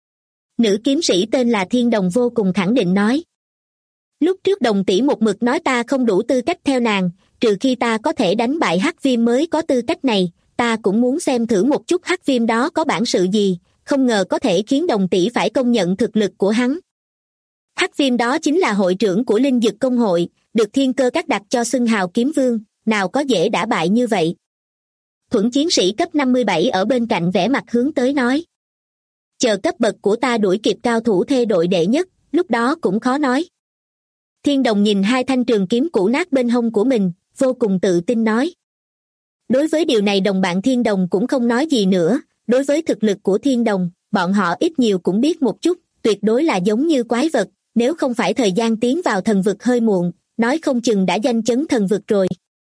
Nữ kiếm sĩ tên là Thiên Đồng vô cùng khẳng định nói. Lúc trước Đồng tỷ một mực nói ta không đủ tư cách theo nàng, trừ khi ta có thể đánh bại hắc viêm mới có tư cách này, ta cũng muốn xem thử một chút hắc viêm đó có bản sự gì, không ngờ có thể khiến Đồng tỷ phải công nhận thực lực của hắn. Hắc viêm đó chính là hội trưởng của Linh Dực Công hội, được thiên cơ các đặt cho xưng hào kiếm vương, nào có dễ đả bại như vậy. Thuẫn chiến sĩ cấp 57 ở bên cạnh vẽ mặt hướng tới nói. Chờ cấp bậc của ta đuổi kịp cao thủ thê đội đệ nhất, lúc đó cũng khó nói. Thiên Đồng nhìn 2 thanh trường kiếm cũ nát bên hông của mình, vô cùng tự tin nói. Đối với điều này đồng bạn Thiên Đồng cũng không nói gì nữa, đối với thực lực của Thiên Đồng, bọn họ ít nhiều cũng biết một chút, tuyệt đối là giống như quái vật, nếu không phải thời gian tiến vào thần vực hơi muộn, nói không chừng đã danh chấn thần vực rồi.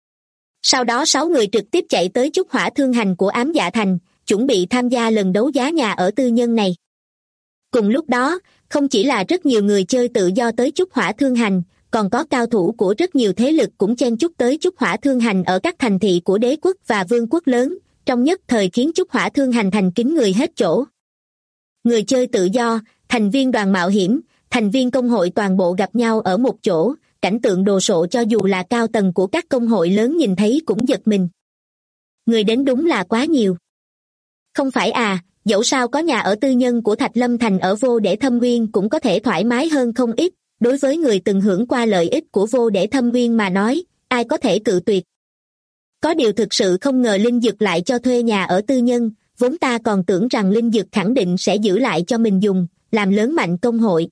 Sau đó 6 người trực tiếp chạy tới Trúc Hỏa Thương Hành của Ám Dạ Thành, chuẩn bị tham gia lần đấu giá nhà ở tư nhân này. Cùng lúc đó, Không chỉ là rất nhiều người chơi tự do tới Chúc Hỏa Thương Hành, còn có cao thủ của rất nhiều thế lực cũng chen chúc tới Chúc Hỏa Thương Hành ở các thành thị của đế quốc và vương quốc lớn, trong nhất thời khiến Chúc Hỏa Thương Hành thành kín người hết chỗ. Người chơi tự do, thành viên đoàn mạo hiểm, thành viên công hội toàn bộ gặp nhau ở một chỗ, cảnh tượng đồ sộ cho dù là cao tầng của các công hội lớn nhìn thấy cũng giật mình. Người đến đúng là quá nhiều. Không phải à, dẫu sao có nhà ở tư nhân của Thạch Lâm Thành ở Vô Để Thâm Uyên cũng có thể thoải mái hơn không ít, đối với người từng hưởng qua lợi ích của Vô Để Thâm Uyên mà nói, ai có thể cự tuyệt. Có điều thực sự không ngờ Linh Dực lại cho thuê nhà ở tư nhân, vốn ta còn tưởng rằng Linh Dực khẳng định sẽ giữ lại cho mình dùng, làm lớn mạnh công hội.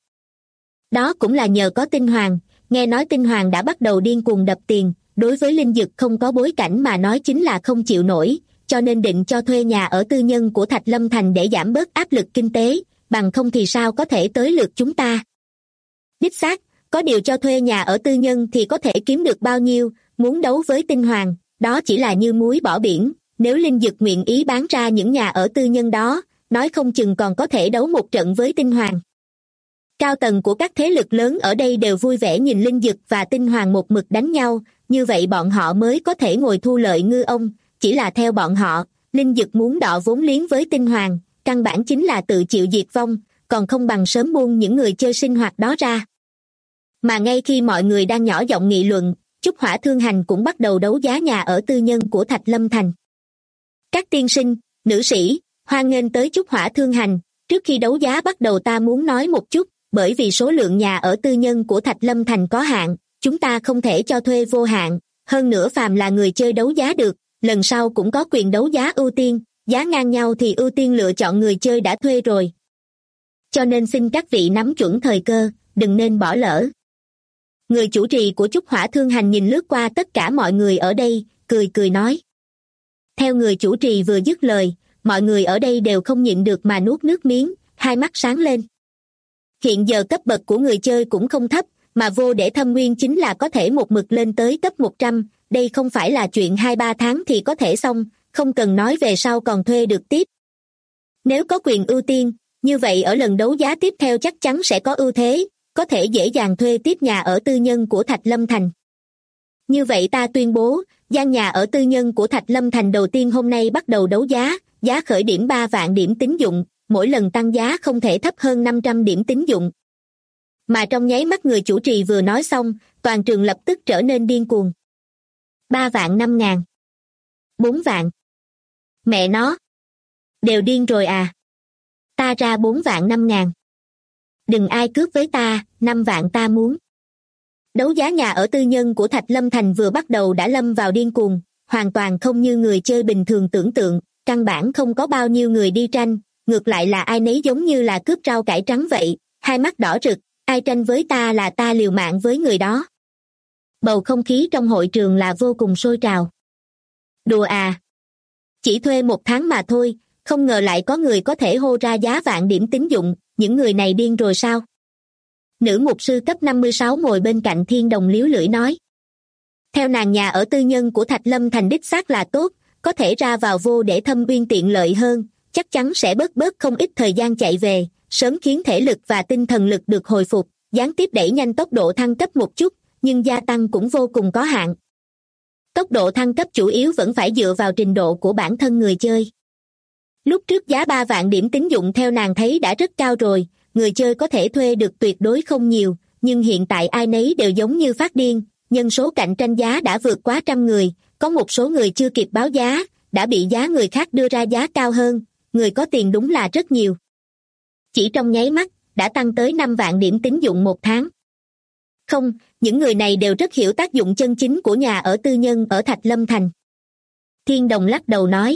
Đó cũng là nhờ có Tinh Hoàng, nghe nói Tinh Hoàng đã bắt đầu điên cuồng đập tiền, đối với Linh Dực không có bối cảnh mà nói chính là không chịu nổi, cho nên định cho thuê nhà ở tư nhân của Thạch Lâm Thành để giảm bớt áp lực kinh tế, bằng không thì sao có thể tới lượt chúng ta. Đích xác, có điều cho thuê nhà ở tư nhân thì có thể kiếm được bao nhiêu, muốn đấu với Tinh Hoàng, đó chỉ là như muối bỏ biển, nếu Linh Dực nguyện ý bán ra những nhà ở tư nhân đó, nói không chừng còn có thể đấu một trận với Tinh Hoàng. Cao tầng của các thế lực lớn ở đây đều vui vẻ nhìn Linh Dực và Tinh Hoàng một mực đánh nhau, như vậy bọn họ mới có thể ngồi thu lợi ngư ông, chỉ là theo bọn họ, Linh Dực muốn đọ vốn liếng với Tinh Hoàng, căn bản chính là tự chịu diệt vong, còn không bằng sớm buông những người chơi sinh hoạt đó ra. Mà ngay khi mọi người đang nhỏ giọng nghị luận, Chúc Hỏa Thương Hành cũng bắt đầu đấu giá nhà ở tư nhân của Thạch Lâm Thành. Các tiên sinh, nữ sĩ, hoan nghênh tới Chúc Hỏa Thương Hành, trước khi đấu giá bắt đầu ta muốn nói một chút, bởi vì số lượng nhà ở tư nhân của Thạch Lâm Thành có hạn, chúng ta không thể cho thuê vô hạn, hơn nữa phàm là người chơi đấu giá được, lần sau cũng có quyền đấu giá ưu tiên, giá ngang nhau thì ưu tiên lựa chọn người chơi đã thuê rồi. Cho nên xin các vị nắm chuẩn thời cơ, đừng nên bỏ lỡ. Người chủ trì của Chúc Hỏa Thương Hành nhìn lướt qua tất cả mọi người ở đây, cười cười nói. Theo người chủ trì vừa dứt lời, mọi người ở đây đều không nhịn được mà nuốt nước miếng, hai mắt sáng lên. Hiện giờ cấp bậc của người chơi cũng không thấp, mà Vô Để Thâm Nguyên chính là có thể một mực lên tới cấp 100, đây không phải là chuyện 2-3 tháng thì có thể xong, không cần nói về sau còn thuê được tiếp. Nếu có quyền ưu tiên, như vậy ở lần đấu giá tiếp theo chắc chắn sẽ có ưu thế, có thể dễ dàng thuê tiếp nhà ở tư nhân của Thạch Lâm Thành. Như vậy ta tuyên bố, gian nhà ở tư nhân của Thạch Lâm Thành đầu tiên hôm nay bắt đầu đấu giá, giá khởi điểm 3 vạn điểm tín dụng, mỗi lần tăng giá không thể thấp hơn 500 điểm tín dụng. Mà trong nháy mắt người chủ trì vừa nói xong, toàn trường lập tức trở nên điên cuồng. 3 vạn 5 ngàn. 4 vạn. Mẹ nó. Đều điên rồi à. Ta ra 4 vạn 5 ngàn. Đừng ai cướp với ta, 5 vạn ta muốn. Đấu giá nhà ở tư nhân của Thạch Lâm Thành vừa bắt đầu đã lâm vào điên cuồng, hoàn toàn không như người chơi bình thường tưởng tượng, căn bản không có bao nhiêu người đi tranh, ngược lại là ai nấy giống như là cướp rau cải trắng vậy, hai mắt đỏ rực, ai tranh với ta là ta liều mạng với người đó. Bầu không khí trong hội trường là vô cùng sôi trào. Đùa à? Chỉ thuê 1 tháng mà thôi, không ngờ lại có người có thể hô ra giá vạn điểm tín dụng, những người này điên rồi sao? Nữ mục sư cấp 56 ngồi bên cạnh Thiên Đồng líu lưỡi nói. Theo nàng nhà ở tư nhân của Thạch Lâm Thành đích xác là tốt, có thể ra vào Vô Để Thâm Uyên tiện lợi hơn, chắc chắn sẽ bớt không ít thời gian chạy về, sớm khiến thể lực và tinh thần lực được hồi phục, gián tiếp đẩy nhanh tốc độ thăng cấp một chút, nhưng gia tăng cũng vô cùng có hạn. Tốc độ thăng cấp chủ yếu vẫn phải dựa vào trình độ của bản thân người chơi. Lúc trước giá 3 vạn điểm tín dụng theo nàng thấy đã rất cao rồi, người chơi có thể thuê được tuyệt đối không nhiều, nhưng hiện tại ai nấy đều giống như phát điên, nhân số cạnh tranh giá đã vượt quá 100 người, có một số người chưa kịp báo giá, đã bị giá người khác đưa ra giá cao hơn, người có tiền đúng là rất nhiều. Chỉ trong nháy mắt, đã tăng tới 5 vạn điểm tín dụng 1 tháng. Không, những người này đều rất hiểu tác dụng chân chính của nhà ở tư nhân ở Thạch Lâm Thành. Thiên Đồng lắc đầu nói.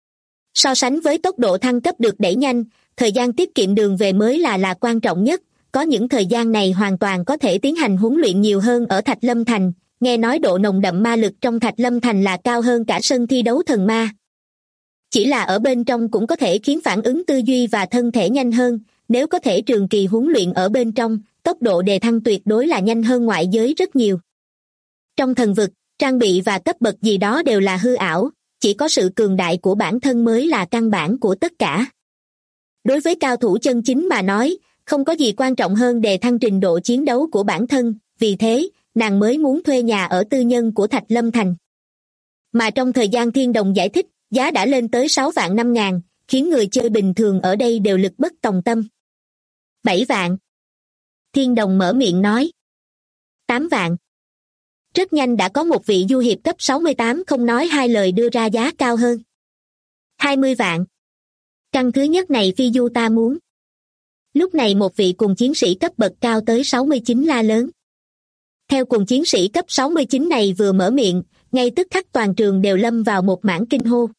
So sánh với tốc độ thăng cấp được đẩy nhanh, thời gian tiết kiệm đường về mới là quan trọng nhất, có những thời gian này hoàn toàn có thể tiến hành huấn luyện nhiều hơn ở Thạch Lâm Thành, nghe nói độ nồng đậm ma lực trong Thạch Lâm Thành là cao hơn cả sân thi đấu thần ma. Chỉ là ở bên trong cũng có thể khiến phản ứng tư duy và thân thể nhanh hơn, nếu có thể trường kỳ huấn luyện ở bên trong, tốc độ đề thăng tuyệt đối là nhanh hơn ngoại giới rất nhiều. Trong thần vực, trang bị và cấp bậc gì đó đều là hư ảo, chỉ có sự cường đại của bản thân mới là căn bản của tất cả. Đối với cao thủ chân chính mà nói, không có gì quan trọng hơn đề thăng trình độ chiến đấu của bản thân, vì thế, nàng mới muốn thuê nhà ở tư nhân của Thạch Lâm Thành. Mà trong thời gian Thiên Đồng giải thích, giá đã lên tới 6 vạn 5 ngàn, khiến người chơi bình thường ở đây đều lực bất tòng tâm. 7 vạn. Thiên Đồng mở miệng nói. 8 vạn. Rất nhanh đã có một vị du hiệp cấp 68 không nói hai lời đưa ra giá cao hơn. 20 vạn. Căn thứ nhất này phi du ta muốn. Lúc này một vị cùng chiến sĩ cấp bậc cao tới 69 la lớn. Theo cùng chiến sĩ cấp 69 này vừa mở miệng, ngay tức khắc toàn trường đều lâm vào một mảng kinh hô.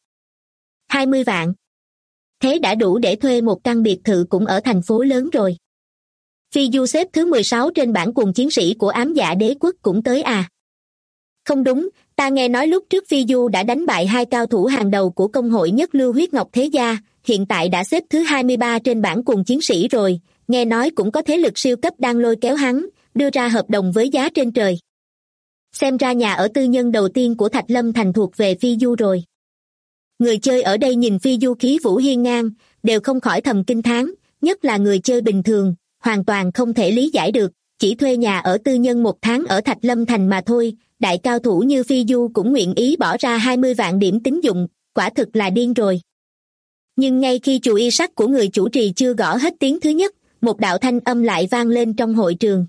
20 vạn. Thế đã đủ để thuê một căn biệt thự cũng ở thành phố lớn rồi. Phi du xếp thứ 16 trên bảng cùng chiến sĩ của ám dạ đế quốc cũng tới à? Không đúng, ta nghe nói lúc trước Phi du đã đánh bại 2 cao thủ hàng đầu của công hội nhất lưu huyết ngọc thế gia, hiện tại đã xếp thứ 23 trên bảng cùng chiến sĩ rồi, nghe nói cũng có thế lực siêu cấp đang lôi kéo hắn, đưa ra hợp đồng với giá trên trời. Xem ra nhà ở tư nhân đầu tiên của Thạch Lâm Thành thuộc về Phi du rồi. Người chơi ở đây nhìn Phi du khí vũ hiên ngang, đều không khỏi thầm kinh thán, nhất là người chơi bình thường, hoàn toàn không thể lý giải được, chỉ thuê nhà ở tư nhân 1 tháng ở Thạch Lâm Thành mà thôi, đại cao thủ như Phi du cũng nguyện ý bỏ ra 20 vạn điểm tín dụng, quả thực là điên rồi. Nhưng ngay khi chù y sắc của người chủ trì chưa gõ hết tiếng thứ nhất, một đạo thanh âm lại vang lên trong hội trường.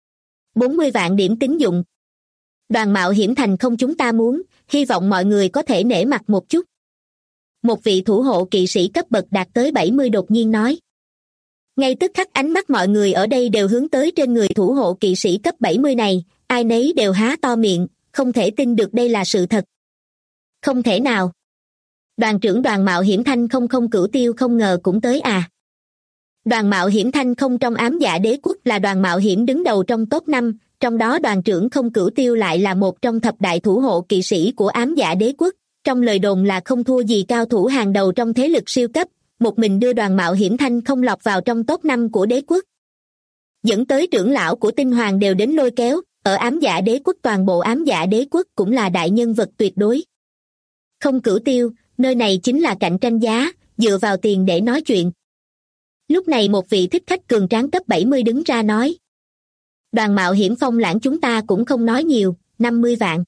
40 vạn điểm tín dụng. Đoàn mạo hiểm thành không chúng ta muốn, hy vọng mọi người có thể nể mặt một chút. Một vị thủ hộ kỵ sĩ cấp bậc đạt tới 70 đột nhiên nói. Ngay tức khắc ánh mắt mọi người ở đây đều hướng tới trên người thủ hộ kỵ sĩ cấp 70 này, ai nấy đều há to miệng, không thể tin được đây là sự thật. Không thể nào. Đoàn trưởng đoàn mạo hiểm thanh không Cửu Tiêu không ngờ cũng tới à. Đoàn mạo hiểm thanh không trong ám dạ đế quốc là đoàn mạo hiểm đứng đầu trong top 5, trong đó đoàn trưởng không Cửu Tiêu lại là một trong thập đại thủ hộ kỵ sĩ của ám dạ đế quốc, trong lời đồn là không thua gì cao thủ hàng đầu trong thế lực siêu cấp, một mình đưa đoàn mạo hiểm thanh không lọt vào trong top 5 của đế quốc. Dẫn tới trưởng lão của tinh hoàng đều đến lôi kéo, ở ám dạ đế quốc toàn bộ ám dạ đế quốc cũng là đại nhân vật tuyệt đối. Không Cửu Tiêu, nơi này chính là cạnh tranh giá, dựa vào tiền để nói chuyện. Lúc này một vị thích khách cường tráng cấp 70 đứng ra nói. Đoàn mạo hiểm Phong Lãng chúng ta cũng không nói nhiều, 50 vạn.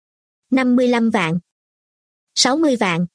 55 vạn. 60 vạn.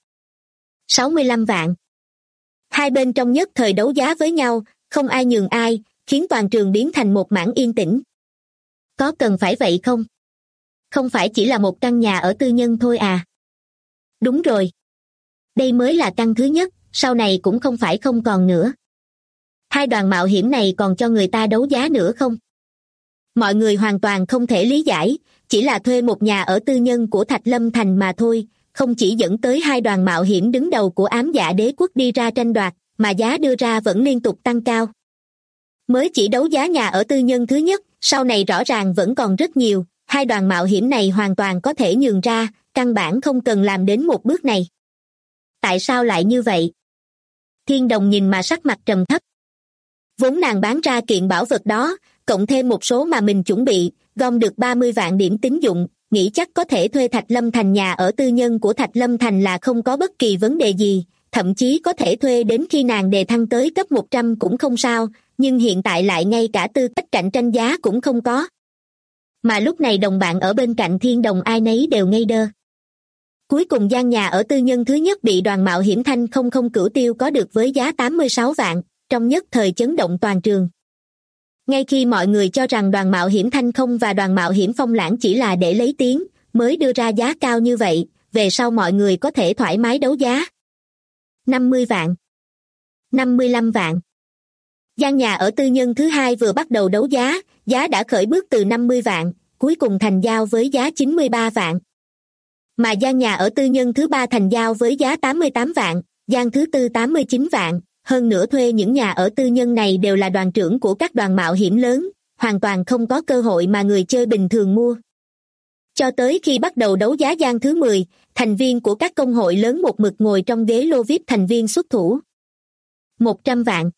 65 vạn. Hai bên trong nhất thời đấu giá với nhau, không ai nhường ai, khiến toàn trường biến thành một mảng yên tĩnh. Có cần phải vậy không? Không phải chỉ là một căn nhà ở tư nhân thôi à? Đúng rồi. Đây mới là căn thứ nhất, sau này cũng không phải không còn nữa. Hai đoàn mạo hiểm này còn cho người ta đấu giá nữa không? Mọi người hoàn toàn không thể lý giải, chỉ là thuê một nhà ở tư nhân của Thạch Lâm Thành mà thôi, không chỉ dẫn tới hai đoàn mạo hiểm đứng đầu của ám dạ đế quốc đi ra tranh đoạt, mà giá đưa ra vẫn liên tục tăng cao. Mới chỉ đấu giá nhà ở tư nhân thứ nhất, sau này rõ ràng vẫn còn rất nhiều, hai đoàn mạo hiểm này hoàn toàn có thể nhường ra, căn bản không cần làm đến một bước này. Tại sao lại như vậy? Thiên Đồng nhìn mà sắc mặt trầm thấp. Vốn nàng bán ra kiện bảo vật đó, cộng thêm một số mà mình chuẩn bị, gom được 30 vạn điểm tín dụng, nghĩ chắc có thể thuê Thạch Lâm Thành nhà ở tư nhân của Thạch Lâm Thành là không có bất kỳ vấn đề gì, thậm chí có thể thuê đến khi nàng đề thăng tới cấp 100 cũng không sao, nhưng hiện tại lại ngay cả tư cách cạnh tranh giá cũng không có. Mà lúc này đồng bạn ở bên cạnh Thiên Đồng ai nấy đều ngây đơ. Cuối cùng gian nhà ở tư nhân thứ nhất bị đoàn mạo hiểm thanh không Cửu Tiêu có được với giá 86 vạn, trong nhất thời chấn động toàn trường. Ngay khi mọi người cho rằng đoàn mạo hiểm thanh không và đoàn mạo hiểm Phong Lãng chỉ là để lấy tiếng, mới đưa ra giá cao như vậy, về sau mọi người có thể thoải mái đấu giá. 50 vạn. 55 vạn. Gian nhà ở tư nhân thứ hai vừa bắt đầu đấu giá, giá đã khởi bước từ 50 vạn, cuối cùng thành giao với giá 93 vạn. Mà gian nhà ở tư nhân thứ ba thành giao với giá 88 vạn, gian thứ tư 89 vạn, hơn nữa thuê những nhà ở tư nhân này đều là đoàn trưởng của các đoàn mạo hiểm lớn, hoàn toàn không có cơ hội mà người chơi bình thường mua. Cho tới khi bắt đầu đấu giá gian thứ 10, thành viên của các công hội lớn một mực ngồi trong ghế lô VIP thành viên xuất thủ. 100 vạn.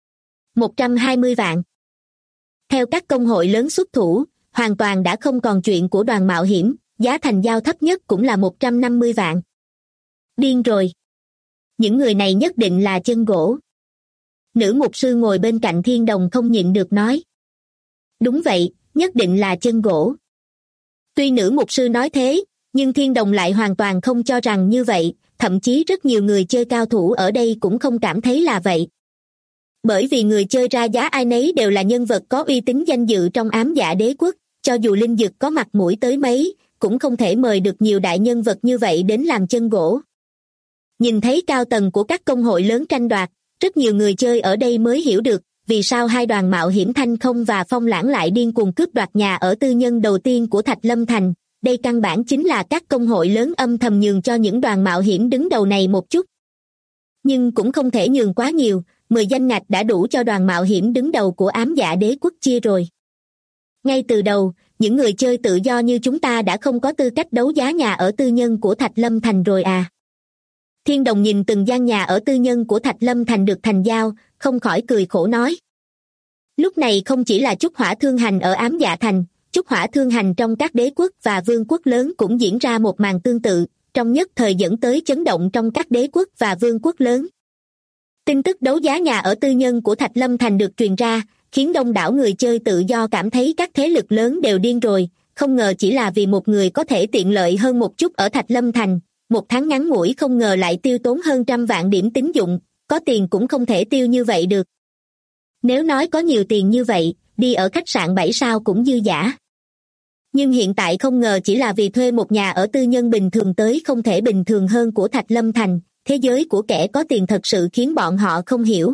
120 vạn. Theo các công hội lớn xuất thủ, hoàn toàn đã không còn chuyện của đoàn mạo hiểm, giá thành giao thấp nhất cũng là 150 vạn. Điên rồi. Những người này nhất định là chân gỗ. Nữ mục sư ngồi bên cạnh Thiên Đồng không nhịn được nói. Đúng vậy, nhất định là chân gỗ. Tuy nữ mục sư nói thế, nhưng Thiên Đồng lại hoàn toàn không cho rằng như vậy, thậm chí rất nhiều người chơi cao thủ ở đây cũng không cảm thấy là vậy. Bởi vì người chơi ra giá ai nấy đều là nhân vật có uy tín danh dự trong Ám Dạ Đế Quốc, cho dù Linh Dực có mặt mũi tới mấy, cũng không thể mời được nhiều đại nhân vật như vậy đến làm chân gỗ. Nhìn thấy cao tầng của các công hội lớn tranh đoạt, rất nhiều người chơi ở đây mới hiểu được vì sao hai đoàn mạo hiểm Thanh Không và Phong Lãng lại điên cuồng cướp đoạt nhà ở tư nhân đầu tiên của Thạch Lâm Thành. Đây căn bản chính là các công hội lớn âm thầm nhường cho những đoàn mạo hiểm đứng đầu này một chút. Nhưng cũng không thể nhường quá nhiều, 10 danh ngạch đã đủ cho đoàn mạo hiểm đứng đầu của Ám Dạ Đế Quốc chia rồi. Ngay từ đầu, những người chơi tự do như chúng ta đã không có tư cách đấu giá nhà ở tư nhân của Thạch Lâm Thành rồi à. Thiên Đồng nhìn từng gian nhà ở tư nhân của Thạch Lâm Thành được thành giao, không khỏi cười khổ nói. Lúc này không chỉ là Trúc Hỏa Thương Hành ở Ám Dạ Thành, Trúc Hỏa Thương Hành trong các đế quốc và vương quốc lớn cũng diễn ra một màn tương tự, trong nhất thời dẫn tới chấn động trong các đế quốc và vương quốc lớn. Tin tức đấu giá nhà ở tư nhân của Thạch Lâm Thành được truyền ra, khiến đông đảo người chơi tự do cảm thấy các thế lực lớn đều điên rồi, không ngờ chỉ là vì một người có thể tiện lợi hơn một chút ở Thạch Lâm Thành, một tháng ngắn ngủi không ngờ lại tiêu tốn hơn 100 vạn điểm tín dụng, có tiền cũng không thể tiêu như vậy được. Nếu nói có nhiều tiền như vậy, đi ở khách sạn 7 sao cũng dư dả. Nhưng hiện tại không ngờ chỉ là vì thuê một nhà ở tư nhân bình thường tới không thể bình thường hơn của Thạch Lâm Thành, thế giới của kẻ có tiền thật sự khiến bọn họ không hiểu.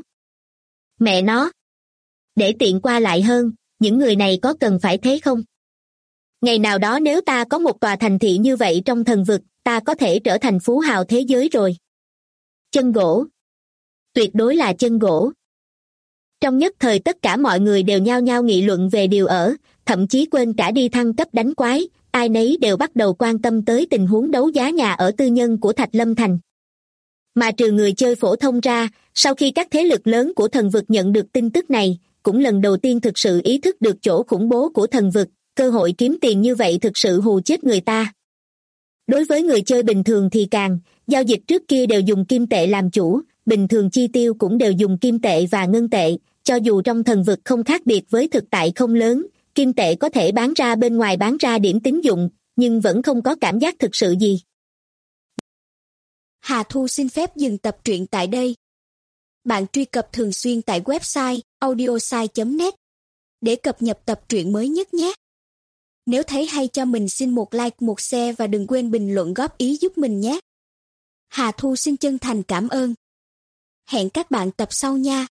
Mẹ nó! Để tiện qua lại hơn, những người này có cần phải thế không? Ngày nào đó nếu ta có một tòa thành thị như vậy trong thần vực, ta có thể trở thành phú hào thế giới rồi. Chân gỗ! Tuyệt đối là chân gỗ! Trong nhất thời tất cả mọi người đều nhao nhao nghị luận về điều ở, thậm chí quên cả đi thăng cấp đánh quái, ai nấy đều bắt đầu quan tâm tới tình huống đấu giá nhà ở tư nhân của Thạch Lâm Thành. Mà trừ người chơi phổ thông ra, sau khi các thế lực lớn của thần vực nhận được tin tức này, cũng lần đầu tiên thực sự ý thức được chỗ khủng bố của thần vực, cơ hội kiếm tiền như vậy thực sự hù chết người ta. Đối với người chơi bình thường thì càng, giao dịch trước kia đều dùng kim tệ làm chủ, bình thường chi tiêu cũng đều dùng kim tệ và ngân tệ, cho dù trong thần vực không khác biệt với thực tại không lớn, kim tệ có thể bán ra bên ngoài bán ra điểm tín dụng, nhưng vẫn không có cảm giác thực sự gì. Hà Thu xin phép dừng tập truyện tại đây. Bạn truy cập thường xuyên tại website audiosai.net để cập nhật tập truyện mới nhất nhé. Nếu thấy hay cho mình xin một like, một share và đừng quên bình luận góp ý giúp mình nhé. Hà Thu xin chân thành cảm ơn. Hẹn các bạn tập sau nha.